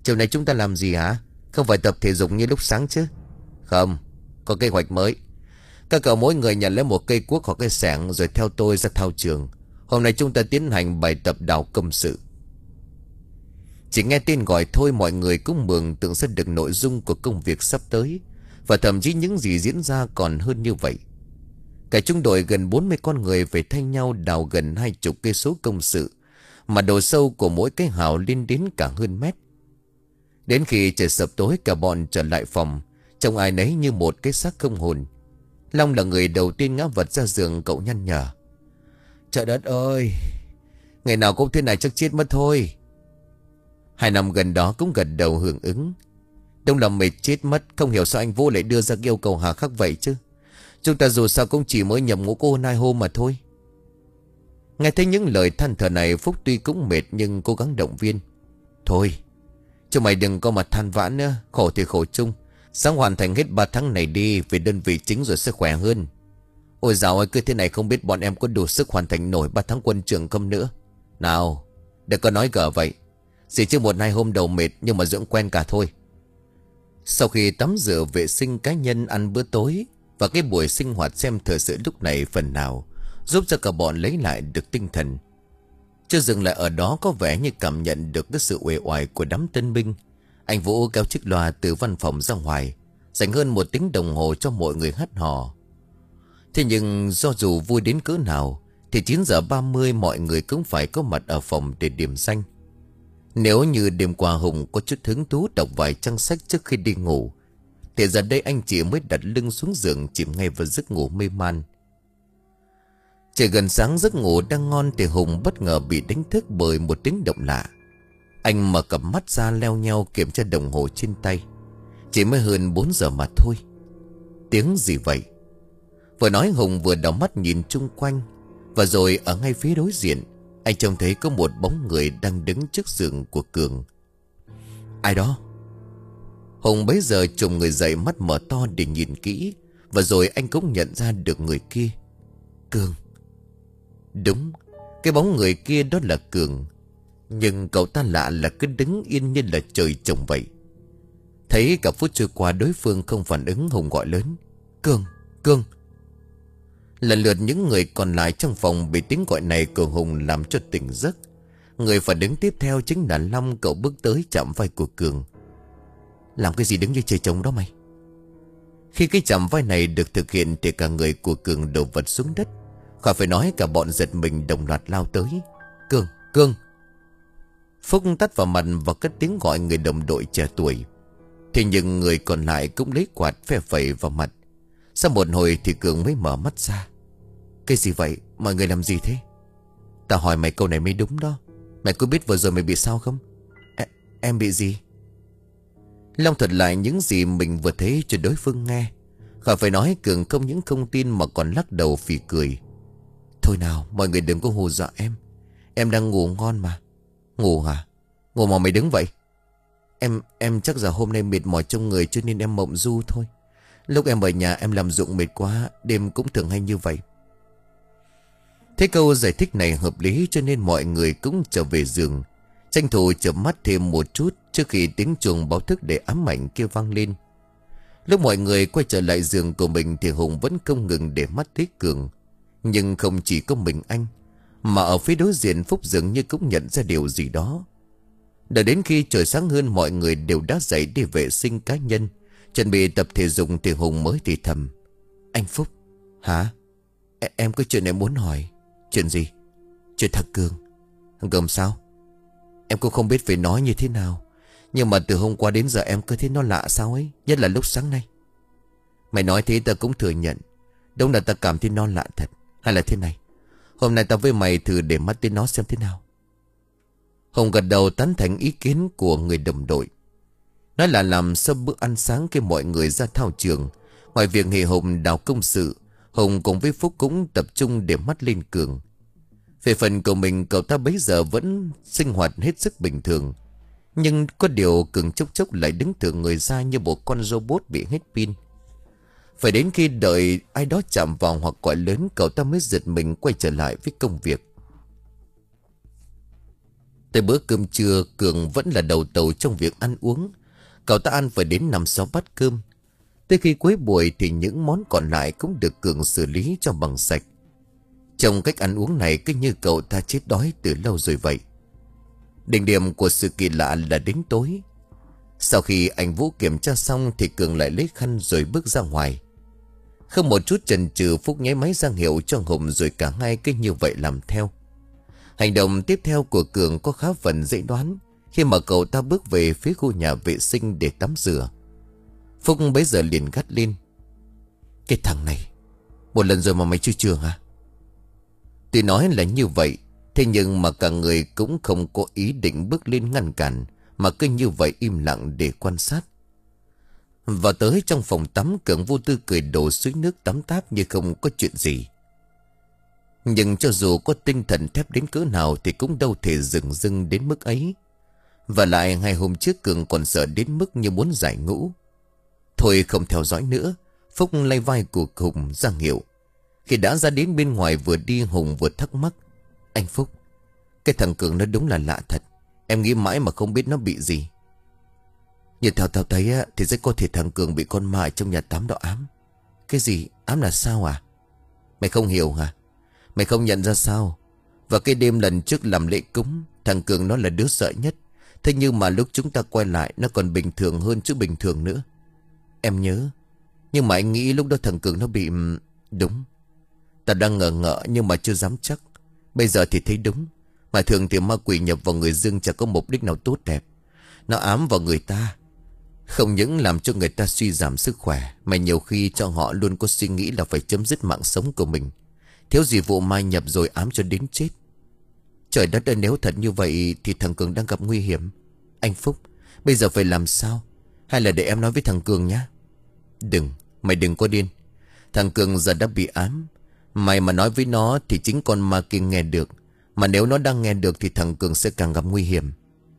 chiều nay chúng ta làm gì hả? Không phải tập thể dục như lúc sáng chứ? Không, có kế hoạch mới. Các cậu mỗi người nhận lấy một cây cuốc hoặc cây xẻng rồi theo tôi ra thao trường. Hôm nay chúng ta tiến hành bài tập đào công sự. Chỉ nghe tên gọi thôi mọi người cũng mường tượng ra được nội dung của công việc sắp tới. Và thậm chí những gì diễn ra còn hơn như vậy. Cả trung đội gần bốn mươi con người phải thay nhau đào gần hai chục cây số công sự, mà độ sâu của mỗi cái hào lên đến cả hơn mét. Đến khi trời sập tối, cả bọn trở lại phòng, trông ai nấy như một cái xác không hồn. Long là người đầu tiên ngã vật ra giường, cậu nhăn nhở: Trời đất ơi, ngày nào cũng thế này chắc chết mất thôi. Hai năm gần đó cũng gật đầu hưởng ứng. Đông là mệt chết mất, không hiểu sao anh Vũ lại đưa ra yêu cầu hà khắc vậy chứ. Chúng ta dù sao cũng chỉ mới nhập ngũ cô hai hôm mà thôi. Nghe thấy những lời than thở này, Phúc tuy cũng mệt nhưng cố gắng động viên: Thôi, chúng mày đừng có mà than vãn nữa, khổ thì khổ chung. Sáng hoàn thành hết ba tháng này đi, về đơn vị chính rồi sẽ khỏe hơn. Ôi dạo ơi, cứ thế này không biết bọn em có đủ sức hoàn thành nổi ba tháng quân trường không nữa. Nào, đừng có nói gở vậy. Chỉ chứ một hai hôm đầu mệt nhưng mà dưỡng quen cả thôi. Sau khi tắm rửa vệ sinh cá nhân, ăn bữa tối và cái buổi sinh hoạt xem thời sự lúc này phần nào giúp cho cả bọn lấy lại được tinh thần. Chưa dừng lại ở đó, có vẻ như cảm nhận được cái sự uể oải của đám tân binh, anh Vũ kéo chiếc loa từ văn phòng ra ngoài, dành hơn một tiếng đồng hồ cho mọi người hát hò. Thế nhưng do dù vui đến cỡ nào thì chín giờ ba mươi mọi người cũng phải có mặt ở phòng để điểm danh. Nếu như đêm qua Hùng có chút hứng thú đọc vài trang sách trước khi đi ngủ, thì giờ đây anh chỉ mới đặt lưng xuống giường chìm ngay vào giấc ngủ mê man. Trời gần sáng, giấc ngủ đang ngon thì Hùng bất ngờ bị đánh thức bởi một tiếng động lạ. Anh mở cặp mắt ra leo nheo kiểm tra đồng hồ trên tay. Chỉ mới hơn bốn giờ mà thôi. Tiếng gì vậy? Vừa nói Hùng vừa đảo mắt nhìn chung quanh. Và rồi ở ngay phía đối diện, anh trông thấy có một bóng người đang đứng trước giường của Cường. Ai đó? Hùng bấy giờ trùng người dậy, mắt mở to để nhìn kỹ. Và rồi anh cũng nhận ra được người kia. Cường. Đúng, cái bóng người kia đó là Cường. Nhưng cậu ta lạ là cứ đứng yên như là trời trồng vậy. Thấy cả phút trôi qua đối phương không phản ứng, Hùng gọi lớn: Cường, Cường. Lần lượt những người còn lại trong phòng bị tiếng gọi này của Hùng làm cho tỉnh giấc. Người phản ứng tiếp theo chính là Long. Cậu bước tới chạm vai của Cường. Làm cái gì đứng như trời trồng đó mày? Khi cái chạm vai này được thực hiện thì cả người của Cường đổ vật xuống đất. Khỏi phải nói, cả bọn giật mình đồng loạt lao tới. Cường, Cường. Phúc tắt vào mặt và cất tiếng gọi người đồng đội trẻ tuổi. Thì những người còn lại cũng lấy quạt phe phẩy vào mặt. Sau một hồi thì Cường mới mở mắt ra. Cái gì vậy? Mọi người làm gì thế? Tao hỏi mày câu này mới đúng đó. Mày có biết vừa rồi mày bị sao không? À, em bị gì? Long thuật lại những gì mình vừa thấy cho đối phương nghe. Khỏi phải nói, Cường không những không tin mà còn lắc đầu phì cười. Thôi nào, mọi người đừng có hù dọa em. Em đang ngủ ngon mà. Ngủ hả? Ngủ mà mày đứng vậy? Em em chắc giờ hôm nay mệt mỏi trong người cho nên em mộng du thôi. Lúc em ở nhà em làm ruộng mệt quá, đêm cũng thường hay như vậy. Thế câu giải thích này hợp lý cho nên mọi người cũng trở về giường, tranh thủ chợp mắt thêm một chút trước khi tiếng chuông báo thức để ám ảnh kia vang lên. Lúc mọi người quay trở lại giường của mình thì Hùng vẫn không ngừng để mắt thấy Cường. Nhưng không chỉ có mình anh, mà ở phía đối diện Phúc dường như cũng nhận ra điều gì đó. Đợi đến khi trời sáng hơn, mọi người đều đã dậy đi vệ sinh cá nhân, chuẩn bị tập thể dục thì Hùng mới thì thầm: Anh Phúc. Hả? E em có chuyện này muốn hỏi. Chuyện gì? Chuyện thằng Cường. Thằng Cường sao? Em cũng không biết phải nói như thế nào. Nhưng mà từ hôm qua đến giờ em cứ thấy nó lạ sao ấy. Nhất là lúc sáng nay. Mày nói thế ta cũng thừa nhận. Đúng là ta cảm thấy nó lạ thật. Hay là thế này, hôm nay ta với mày thử để mắt tới nó xem thế nào. Hùng gật đầu tán thành ý kiến của người đồng đội. Nói là làm sau bữa ăn sáng khi mọi người ra thao trường, ngoài việc hì Hùng đào công sự, Hùng cùng với Phúc cũng tập trung để mắt lên Cường. Về phần của mình, cậu ta bấy giờ vẫn sinh hoạt hết sức bình thường. Nhưng có điều Cường chốc chốc lại đứng thử người ra như một con robot bị hết pin. Phải đến khi đợi ai đó chạm vào hoặc gọi lớn, cậu ta mới giật mình quay trở lại với công việc. Tới bữa cơm trưa, Cường vẫn là đầu tàu trong việc ăn uống. Cậu ta ăn phải đến năm sáu bát cơm. Tới khi cuối buổi thì những món còn lại cũng được Cường xử lý cho bằng sạch. Trong cách ăn uống này cứ như cậu ta chết đói từ lâu rồi vậy. Đỉnh điểm của sự kỳ lạ là đến tối. Sau khi anh Vũ kiểm tra xong thì Cường lại lấy khăn rồi bước ra ngoài. Không một chút chần chừ, Phúc nháy máy ra hiệu cho Hùng rồi cả hai cứ như vậy làm theo. Hành động tiếp theo của Cường có khá phần dễ đoán khi mà cậu ta bước về phía khu nhà vệ sinh để tắm rửa. Phúc bấy giờ liền gắt lên: "Cái thằng này, một lần rồi mà mày chưa chừa hả?" Tuy nói là như vậy, thế nhưng mà cả người cũng không có ý định bước lên ngăn cản, mà cứ như vậy im lặng để quan sát. Vào tới trong phòng tắm, Cường vô tư cười đổ suối nước tắm táp như không có chuyện gì. Nhưng cho dù có tinh thần thép đến cỡ nào thì cũng đâu thể dừng dưng đến mức ấy. Và lại ngày hôm trước Cường còn sợ đến mức như muốn giải ngũ. Thôi không theo dõi nữa, Phúc lay vai của Hùng ra hiệu. Khi đã ra đến bên ngoài vừa đi, Hùng vừa thắc mắc: "Anh Phúc, cái thằng Cường nó đúng là lạ thật. Em nghĩ mãi mà không biết nó bị gì." "Như theo tao thấy á, thì rất có thể thằng Cường bị con ma trong nhà tắm đó ám." "Cái gì? Ám là sao à?" "Mày không hiểu hả? Mày không nhận ra sao? Và cái đêm lần trước làm lễ cúng, thằng Cường nó là đứa sợ nhất. Thế nhưng mà lúc chúng ta quay lại, nó còn bình thường hơn chứ bình thường nữa." "Em nhớ. Nhưng mà anh nghĩ lúc đó thằng Cường nó bị..." "Đúng. Ta đang ngờ ngợ nhưng mà chưa dám chắc. Bây giờ thì thấy đúng. Mà thường thì ma quỷ nhập vào người dương chẳng có mục đích nào tốt đẹp. Nó ám vào người ta, không những làm cho người ta suy giảm sức khỏe, mà nhiều khi cho họ luôn có suy nghĩ là phải chấm dứt mạng sống của mình. Thiếu gì vụ ma nhập rồi ám cho đến chết. Trời đất ơi, nếu thật như vậy thì thằng Cường đang gặp nguy hiểm. Anh Phúc, bây giờ phải làm sao? Hay là để em nói với thằng Cường nhé?" "Đừng, mày đừng có điên. Thằng Cường giờ đã bị ám. Mày mà nói với nó thì chính con ma kia nghe được. Mà nếu nó đang nghe được thì thằng Cường sẽ càng gặp nguy hiểm."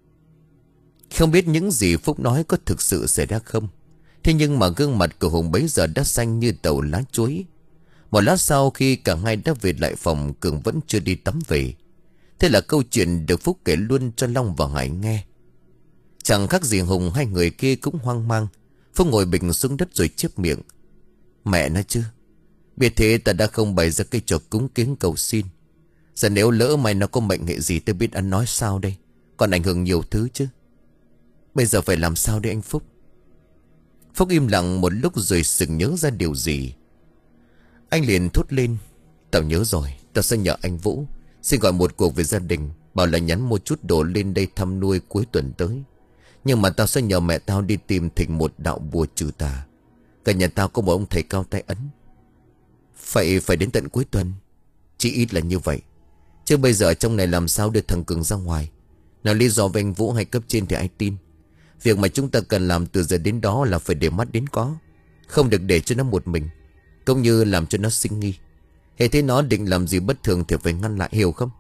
Không biết những gì Phúc nói có thực sự xảy ra không. Thế nhưng mà gương mặt của Hùng bấy giờ đã xanh như tàu lá chuối. Một lát sau khi cả hai đã về lại phòng, Cường vẫn chưa đi tắm về. Thế là câu chuyện được Phúc kể luôn cho Long và Hải nghe. Chẳng khác gì Hùng, hai người kia cũng hoang mang. Phúc ngồi bình xuống đất rồi chép miệng: "Mẹ nó chứ, biết thế ta đã không bày ra cái trò cúng kiến cầu xin. Giờ nếu lỡ mày nó có mệnh hệ gì tôi biết ăn nói sao đây. Còn ảnh hưởng nhiều thứ chứ. Bây giờ phải làm sao đây anh Phúc?" Phúc im lặng một lúc rồi sực nhớ ra điều gì. Anh liền thốt lên: "Tao nhớ rồi. Tao sẽ nhờ anh Vũ xin gọi một cuộc về gia đình, bảo là nhắn một chút đồ lên đây thăm nuôi cuối tuần tới. Nhưng mà tao sẽ nhờ mẹ tao đi tìm thỉnh một đạo bùa trừ tà. Cả nhà tao có một ông thầy cao tay ấn. Phải phải đến tận cuối tuần. Chỉ ít là như vậy. Chứ bây giờ trong này làm sao đưa thằng Cường ra ngoài. Nào lý do với anh Vũ hay cấp trên thì ai tin. Việc mà chúng ta cần làm từ giờ đến đó là phải để mắt đến có. Không được để cho nó một mình. Cũng như làm cho nó sinh nghi. Hễ thấy nó định làm gì bất thường thì phải ngăn lại, hiểu không?"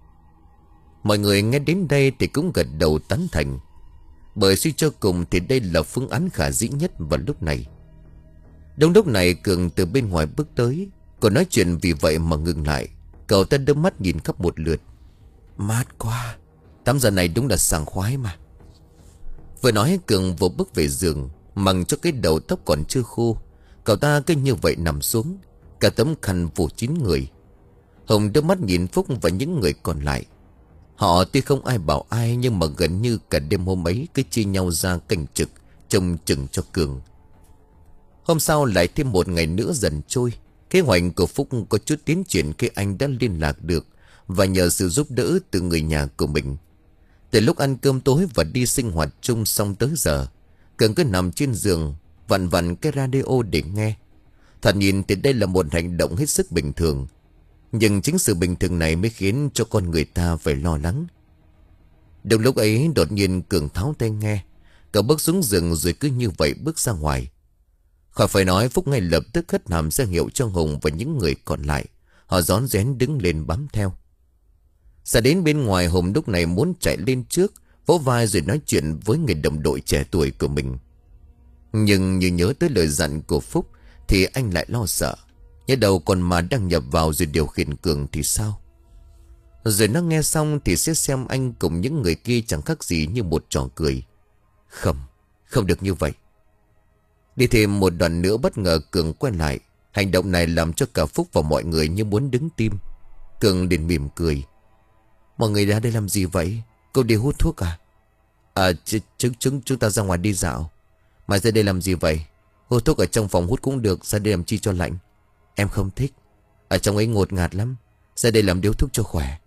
Mọi người nghe đến đây thì cũng gật đầu tán thành. Bởi suy cho cùng thì đây là phương án khả dĩ nhất vào lúc này. Đúng lúc này Cường từ bên ngoài bước tới. Còn nói chuyện vì vậy mà ngừng lại. Cậu ta đưa mắt nhìn khắp một lượt. "Mát quá. Tắm giờ này đúng là sảng khoái mà." Vừa nói Cường vừa bước về giường. Mằng cho cái đầu tóc còn chưa khô, cậu ta cứ như vậy nằm xuống, cả tấm khăn phủ kín người. Hồng đưa mắt nhìn Phúc và những người còn lại. Họ tuy không ai bảo ai, nhưng mà gần như cả đêm hôm ấy cứ chia nhau ra canh trực, trông chừng cho Cường. Hôm sau lại thêm một ngày nữa dần trôi. Kế hoạch của Phúc có chút tiến triển khi anh đã liên lạc được và nhờ sự giúp đỡ từ người nhà của mình. Từ lúc ăn cơm tối và đi sinh hoạt chung xong tới giờ, Cường cứ nằm trên giường vặn vặn cái radio để nghe. Thật nhìn thì đây là một hành động hết sức bình thường. Nhưng chính sự bình thường này mới khiến cho con người ta phải lo lắng. Đúng lúc ấy đột nhiên Cường tháo tay nghe. Cậu bước xuống giường rồi cứ như vậy bước ra ngoài. Khỏi phải nói, Phúc ngay lập tức hất hàm ra hiệu cho Hùng và những người còn lại. Họ rón rén đứng lên bám theo. Ra đến bên ngoài, Hùng lúc này muốn chạy lên trước, vỗ vai rồi nói chuyện với người đồng đội trẻ tuổi của mình. Nhưng như nhớ tới lời dặn của Phúc thì anh lại lo sợ. Nhớ đầu con mà đang nhập vào rồi điều khiển Cường thì sao? Rồi nó nghe xong thì sẽ xem anh cùng những người kia chẳng khác gì như một trò cười. Không, không được như vậy. Đi thêm một đoạn nữa bất ngờ Cường quay lại. Hành động này làm cho cả Phúc và mọi người như muốn đứng tim. Cường liền mỉm cười. Mọi người ra đây làm gì vậy? Cô đi hút thuốc à? À chúng, chúng, chúng ta ra ngoài đi dạo. Mà ra đây làm gì vậy? Hút thuốc ở trong phòng hút cũng được. Ra đây làm chi cho lạnh? Em không thích. Ở trong ấy ngột ngạt lắm. Ra đây làm điếu thuốc cho khỏe.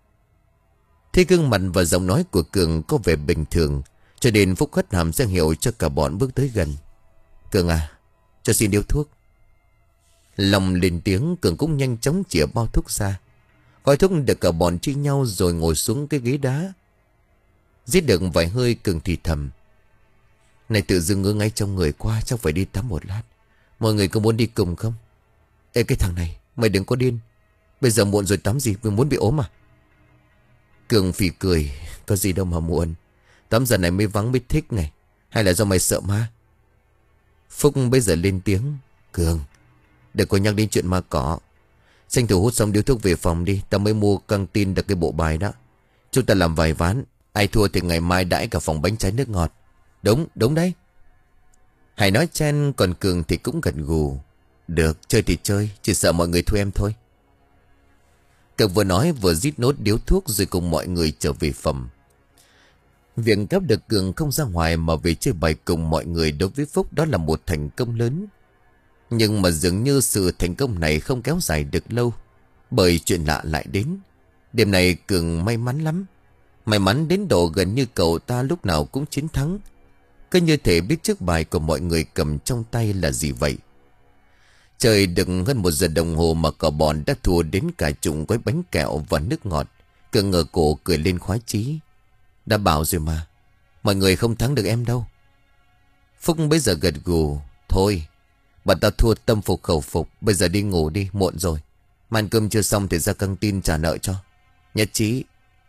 Thế gương mặt và giọng nói của Cường có vẻ bình thường, cho nên Phúc hất hàm ra hiệu cho cả bọn bước tới gần. Cường à, cho xin điếu thuốc. Lòng lên tiếng, Cường cũng nhanh chóng chìa bao thuốc ra. Gói thuốc được cả bọn chia nhau rồi ngồi xuống cái ghế đá. Giết được vài hơi Cường thì thầm. Này tự dưng ngứa ngay trong người qua, chắc phải đi tắm một lát. Mọi người có muốn đi cùng không? Ê cái thằng này, mày đừng có điên. Bây giờ muộn rồi tắm gì, mày muốn bị ốm à? Cường phì cười. Có gì đâu mà muộn. Tắm giờ này mới vắng mới thích này. Hay là do mày sợ ma? Phúc bây giờ lên tiếng. Cường, đừng có nhắc đến chuyện ma cỏ. Tranh thủ hút xong điếu thuốc về phòng đi. Tao mới mua căng tin được cái bộ bài đó. Chúng ta làm vài ván. Ai thua thì ngày mai đãi cả phòng bánh trái nước ngọt. Đúng, đúng đấy. Hải nói chen, còn Cường thì cũng gật gù. Được, chơi thì chơi. Chỉ sợ mọi người thua em thôi. Cường vừa nói vừa rít nốt điếu thuốc rồi cùng mọi người trở về phòng. Việc cắp được Cường không ra ngoài mà về chơi bài cùng mọi người đối với Phúc đó là một thành công lớn. Nhưng mà dường như sự thành công này không kéo dài được lâu, bởi chuyện lạ lại đến. Đêm này Cường may mắn lắm. May mắn đến độ gần như cậu ta lúc nào cũng chiến thắng. Cứ như thể biết trước bài của mọi người cầm trong tay là gì vậy. Trời được hơn một giờ đồng hồ mà cả bọn đã thua đến cả chục gói bánh kẹo và nước ngọt. Cường ngờ cổ cười lên khoái chí. Đã bảo rồi mà, mọi người không thắng được em đâu. Phúc bây giờ gật gù. Thôi, bọn ta thua tâm phục khẩu phục. Bây giờ đi ngủ đi, muộn rồi. Mà ăn cơm chưa xong thì ra căng tin trả nợ cho. Nhất trí.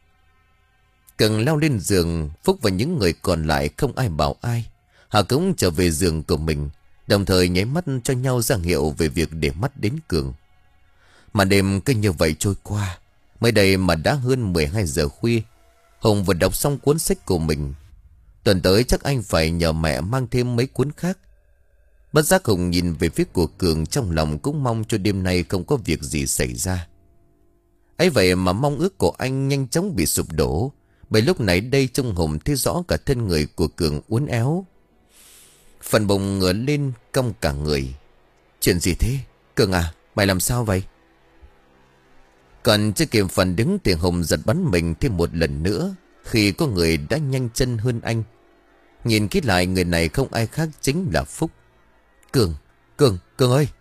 Cường leo lên giường. Phúc và những người còn lại không ai bảo ai. Họ cũng trở về giường của mình, đồng thời nháy mắt cho nhau ra hiệu về việc để mắt đến Cường. Mà đêm cứ như vậy trôi qua. Mới đây mà đã hơn mười hai giờ khuya. Hùng vừa đọc xong cuốn sách của mình. Tuần tới chắc anh phải nhờ mẹ mang thêm mấy cuốn khác. Bất giác Hùng nhìn về phía của Cường, trong lòng cũng mong cho đêm nay không có việc gì xảy ra. Ấy vậy mà mong ước của anh nhanh chóng bị sụp đổ. Bởi lúc này đây trông Hùng thấy rõ cả thân người của Cường uốn éo. Phần bụng ngửa lên cong cả người. Chuyện gì thế? Cường à, mày làm sao vậy? Còn chưa kịp phản đứng thì Hùng giật bắn mình thêm một lần nữa khi có người đã nhanh chân hơn anh. Nhìn kỹ lại, người này không ai khác chính là Phúc. Cường, Cường, Cường ơi!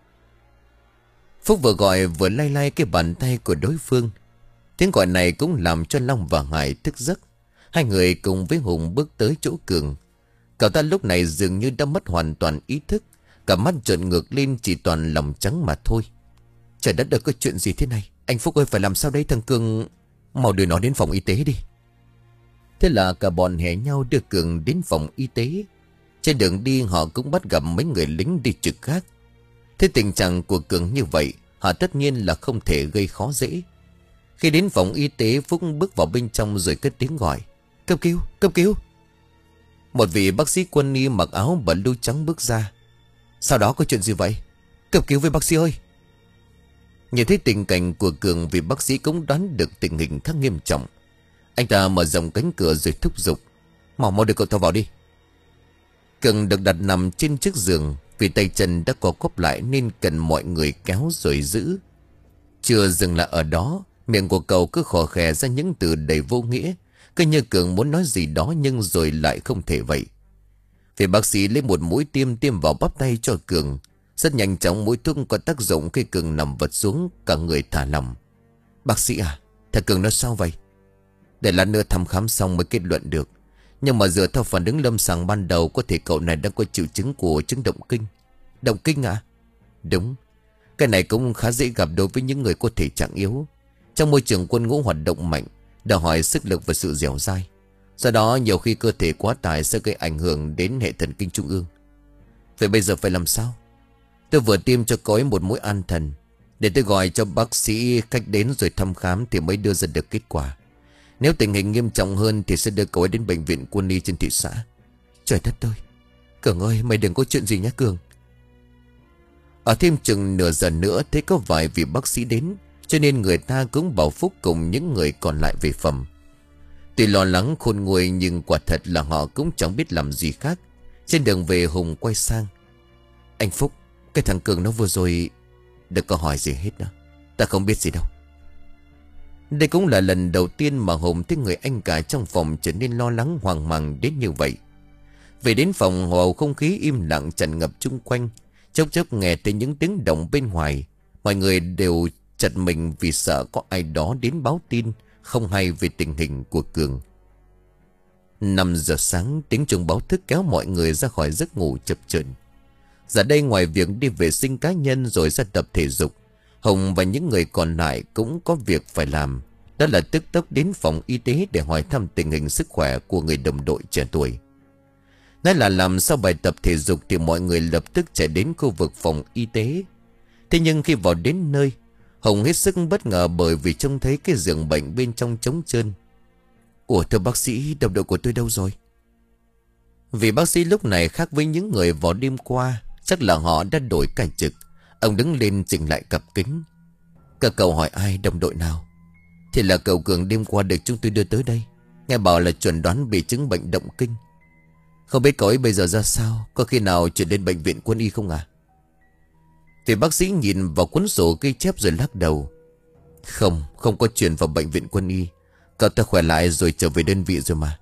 Phúc vừa gọi vừa lay lay cái bàn tay của đối phương. Tiếng gọi này cũng làm cho Long và Hải thức giấc. Hai người cùng với Hùng bước tới chỗ Cường. Cậu ta lúc này dường như đã mất hoàn toàn ý thức. Cả mắt trợn ngược lên, chỉ toàn lòng trắng mà thôi. Trời đất ơi, có chuyện gì thế này? Anh Phúc ơi, phải làm sao đấy thằng Cường? Mau đưa nó đến phòng y tế đi. Thế là cả bọn hẹn nhau đưa Cường đến phòng y tế. Trên đường đi họ cũng bắt gặp mấy người lính đi trực khác. Thế tình trạng của Cường như vậy, họ tất nhiên là không thể gây khó dễ. Khi đến phòng y tế, Phúc bước vào bên trong rồi cất tiếng gọi. Cấp cứu, cấp cứu. Một vị bác sĩ quân y mặc áo blue trắng bước ra. Sau đó có chuyện gì vậy? Cấp cứu với bác sĩ ơi. Nhìn thấy tình cảnh của Cường, vị bác sĩ cũng đoán được tình hình khá nghiêm trọng. Anh ta mở rộng cánh cửa rồi thúc giục. Mau mau đưa cậu ta vào đi. Cường được đặt nằm trên chiếc giường. Vì tay chân đã co quắp lại nên cần mọi người kéo rồi giữ. Chưa dừng lại ở đó, miệng của cậu cứ khò khè ra những từ đầy vô nghĩa. Cứ như Cường muốn nói gì đó nhưng rồi lại không thể vậy. Vì bác sĩ lấy một mũi tiêm tiêm vào bắp tay cho Cường. Rất nhanh chóng mũi thuốc có tác dụng khi Cường nằm vật xuống, cả người thả lỏng. Bác sĩ à, thằng Cường nó sao vậy? Để lát nữa thăm khám xong mới kết luận được. Nhưng mà dựa theo phản ứng lâm sàng ban đầu, có thể cậu này đang có triệu chứng của chứng động kinh. Động kinh à? Đúng. Cái này cũng khá dễ gặp đối với những người có thể trạng yếu. Trong môi trường quân ngũ hoạt động mạnh, đòi hỏi sức lực và sự dẻo dai. Do đó nhiều khi cơ thể quá tải sẽ gây ảnh hưởng đến hệ thần kinh trung ương. Vậy bây giờ phải làm sao? Tôi vừa tiêm cho cậu ấy một mũi an thần. Để tôi gọi cho bác sĩ cách đến rồi thăm khám thì mới đưa ra được kết quả. Nếu tình hình nghiêm trọng hơn thì sẽ đưa cậu ấy đến bệnh viện quân y trên thị xã. Trời đất ơi, Cường ơi, mày đừng có chuyện gì nhé Cường. Ở thêm chừng nửa giờ nữa thấy có vài vị bác sĩ đến, cho nên người ta cũng bảo Phúc cùng những người còn lại về phòng. Tuy lo lắng khôn nguôi nhưng quả thật là họ cũng chẳng biết làm gì khác. Trên đường về Hùng quay sang: Anh Phúc, cái thằng Cường nó vừa rồi... Đừng có hỏi gì hết nữa, ta không biết gì đâu. Đây cũng là lần đầu tiên mà Hùng thấy người anh cả trong phòng trở nên lo lắng hoang mang đến như vậy. Về đến phòng, bầu không khí im lặng tràn ngập chung quanh. Chốc chốc nghe thấy những tiếng động bên ngoài. Mọi người đều chật mình vì sợ có ai đó đến báo tin không hay về tình hình của Cường. Năm giờ sáng, tiếng chuông báo thức kéo mọi người ra khỏi giấc ngủ chập chờn. Giờ đây ngoài việc đi vệ sinh cá nhân rồi ra tập thể dục, Hùng và những người còn lại cũng có việc phải làm. Đó là tức tốc đến phòng y tế để hỏi thăm tình hình sức khỏe của người đồng đội trẻ tuổi. Nói là làm sau bài tập thể dục thì mọi người lập tức chạy đến khu vực phòng y tế. Thế nhưng khi vào đến nơi, Hùng hết sức bất ngờ bởi vì trông thấy cái giường bệnh bên trong trống trơn. Ủa thưa bác sĩ, đồng đội của tôi đâu rồi? Vì bác sĩ lúc này khác với những người vào đêm qua, chắc là họ đã đổi ca trực. Ông đứng lên chỉnh lại cặp kính. Các cậu hỏi ai, đồng đội nào? Thì là cậu Cường đêm qua được chúng tôi đưa tới đây. Nghe bảo là chuẩn đoán bị chứng bệnh động kinh. Không biết cậu ấy bây giờ ra sao, có khi nào chuyển lên bệnh viện quân y không à? Thì bác sĩ nhìn vào cuốn sổ ghi chép rồi lắc đầu. Không, không có chuyển vào bệnh viện quân y. Cậu ta khỏe lại rồi trở về đơn vị rồi mà.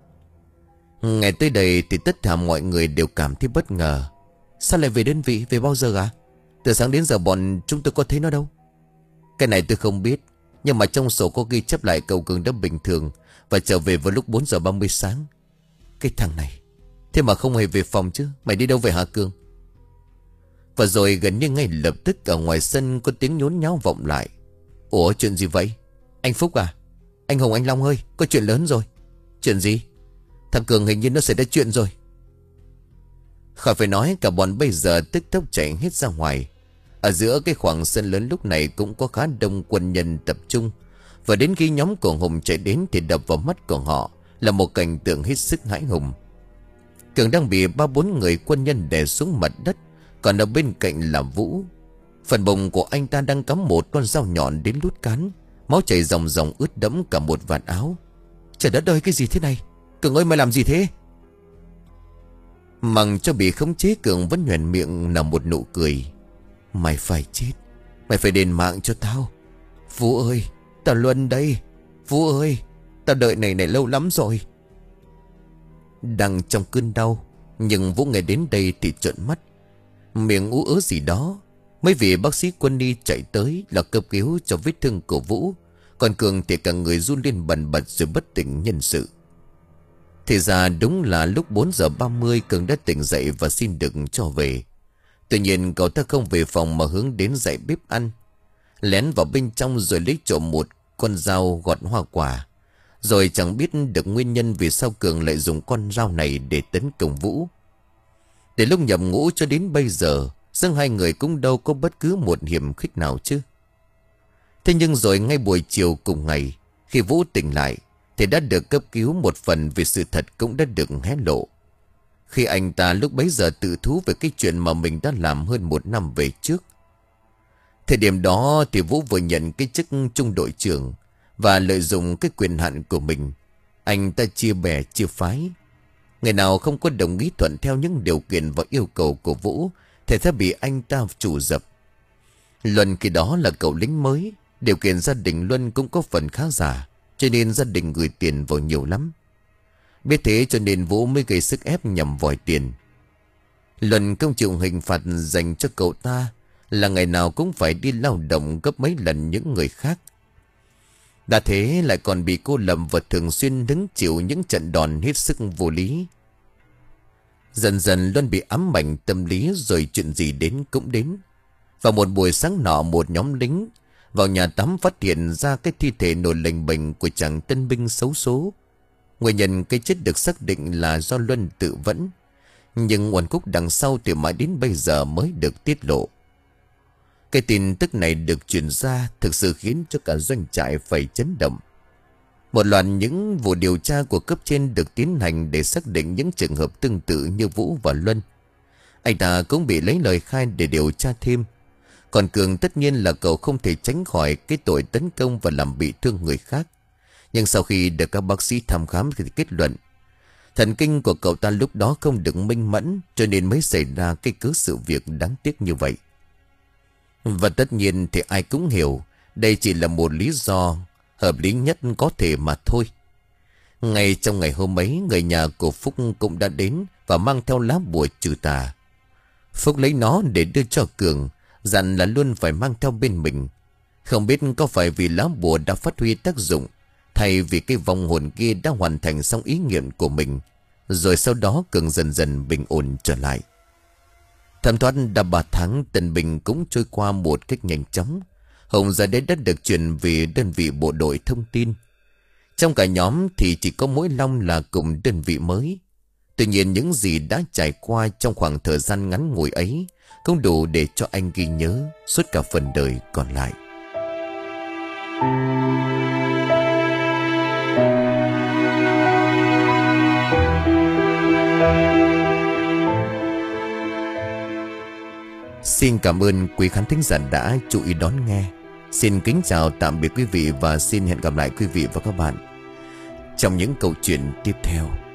Ngày tới đây thì tất cả mọi người đều cảm thấy bất ngờ. Sao lại về đơn vị, về bao giờ à? Từ sáng đến giờ bọn chúng tôi có thấy nó đâu. Cái này tôi không biết, nhưng mà trong sổ có ghi chép lại cậu Cường đã bình thường và trở về vào lúc bốn giờ ba mươi sáng. Cái thằng này, thế mà không hề về phòng chứ. Mày đi đâu về hả Cường? Và rồi gần như ngay lập tức ở ngoài sân có tiếng nhốn nháo vọng lại. Ủa chuyện gì vậy? Anh Phúc à? Anh Hùng, anh Long ơi, có chuyện lớn rồi. Chuyện gì? Thằng Cường hình như nó xảy ra chuyện rồi. Khỏi phải nói, cả bọn bây giờ tức tốc chạy hết ra ngoài. Ở giữa cái khoảng sân lớn lúc này cũng có khá đông quân nhân tập trung. Và đến khi nhóm của Hùng chạy đến thì đập vào mắt của họ là một cảnh tượng hết sức hãi hùng. Cường đang bị ba bốn người quân nhân đè xuống mặt đất, còn ở bên cạnh là Vũ. Phần bụng của anh ta đang cắm một con dao nhọn đến lút cán, máu chảy ròng ròng ướt đẫm cả một vạt áo. Trời đất ơi, cái gì thế này? Cường ơi, mày làm gì thế? Mằng cho bị khống chế, Cường vẫn nhoẻn miệng nở một nụ cười. Mày phải chết, mày phải đền mạng cho tao. Vũ ơi, tao Luân đây. Vũ ơi, tao đợi này này lâu lắm rồi. Đang trong cơn đau, nhưng Vũ nghe đến đây thì trợn mắt, miệng ú ớ gì đó. Mấy vị bác sĩ quân y chạy tới là cấp cứu cho vết thương của Vũ, còn Cường thì cả người run lên bần bật rồi bất tỉnh nhân sự. Thì ra đúng là lúc bốn giờ ba mươi Cường đã tỉnh dậy và xin được cho về. Tuy nhiên cậu ta không về phòng mà hướng đến dãy bếp ăn, lén vào bên trong rồi lấy trộm một con dao gọt hoa quả. Rồi chẳng biết được nguyên nhân vì sao Cường lại dùng con dao này để tấn công Vũ. Từ lúc nhập ngũ cho đến bây giờ, giữa hai người cũng đâu có bất cứ một hiểm khích nào chứ. Thế nhưng rồi ngay buổi chiều cùng ngày, khi Vũ tỉnh lại thì đã được cấp cứu một phần vì sự thật cũng đã được hé lộ. Khi anh ta lúc bấy giờ tự thú về cái chuyện mà mình đã làm hơn một năm về trước. Thời điểm đó thì Vũ vừa nhận cái chức trung đội trưởng, và lợi dụng cái quyền hạn của mình, anh ta chia bè chia phái. Người nào không có đồng ý thuận theo những điều kiện và yêu cầu của Vũ thì sẽ bị anh ta chủ dập. Luân khi đó là cậu lính mới, điều kiện gia đình Luân cũng có phần khá giả, cho nên gia đình gửi tiền vào nhiều lắm. Biết thế cho nên Vũ mới gây sức ép nhằm vòi tiền. Luân không chịu hình phạt dành cho cậu ta là ngày nào cũng phải đi lao động gấp mấy lần những người khác. Đã thế lại còn bị cô lập và thường xuyên đứng chịu những trận đòn hết sức vô lý. Dần dần Luân bị ám ảnh tâm lý, rồi chuyện gì đến cũng đến. Vào một buổi sáng nọ, một nhóm lính vào nhà tắm phát hiện ra cái thi thể nổi lềnh bềnh của chàng tân binh xấu số. Nguyên nhân cái chết được xác định là do Luân tự vẫn, nhưng nguồn gốc đằng sau thì mãi đến bây giờ mới được tiết lộ. Cái tin tức này được truyền ra thực sự khiến cho cả doanh trại phải chấn động. Một loạt những vụ điều tra của cấp trên được tiến hành để xác định những trường hợp tương tự như Vũ và Luân. Anh ta cũng bị lấy lời khai để điều tra thêm. Còn Cường tất nhiên là cậu không thể tránh khỏi cái tội tấn công và làm bị thương người khác. Nhưng sau khi được các bác sĩ thăm khám thì kết luận thần kinh của cậu ta lúc đó không được minh mẫn, cho nên mới xảy ra cái cớ sự việc đáng tiếc như vậy. Và tất nhiên thì ai cũng hiểu đây chỉ là một lý do hợp lý nhất có thể mà thôi. Ngay trong ngày hôm ấy, người nhà của Phúc cũng đã đến và mang theo lá bùa trừ tà. Phúc lấy nó để đưa cho Cường, dặn là luôn phải mang theo bên mình. Không biết có phải vì lá bùa đã phát huy tác dụng, thay vì cái vong hồn kia đã hoàn thành xong ý nguyện của mình. Rồi sau đó Cường dần dần bình ổn trở lại. Thẩm thoát đã ba tháng, tình bình cũng trôi qua một cách nhanh chóng. Hồng giờ đây đã được chuyển về đơn vị bộ đội thông tin. Trong cả nhóm thì chỉ có mỗi Long là cùng đơn vị mới. Tuy nhiên những gì đã trải qua trong khoảng thời gian ngắn ngủi ấy không đủ để cho anh ghi nhớ suốt cả phần đời còn lại. Xin cảm ơn quý khán thính giả đã chú ý đón nghe. Xin kính chào tạm biệt quý vị và xin hẹn gặp lại quý vị và các bạn trong những câu chuyện tiếp theo.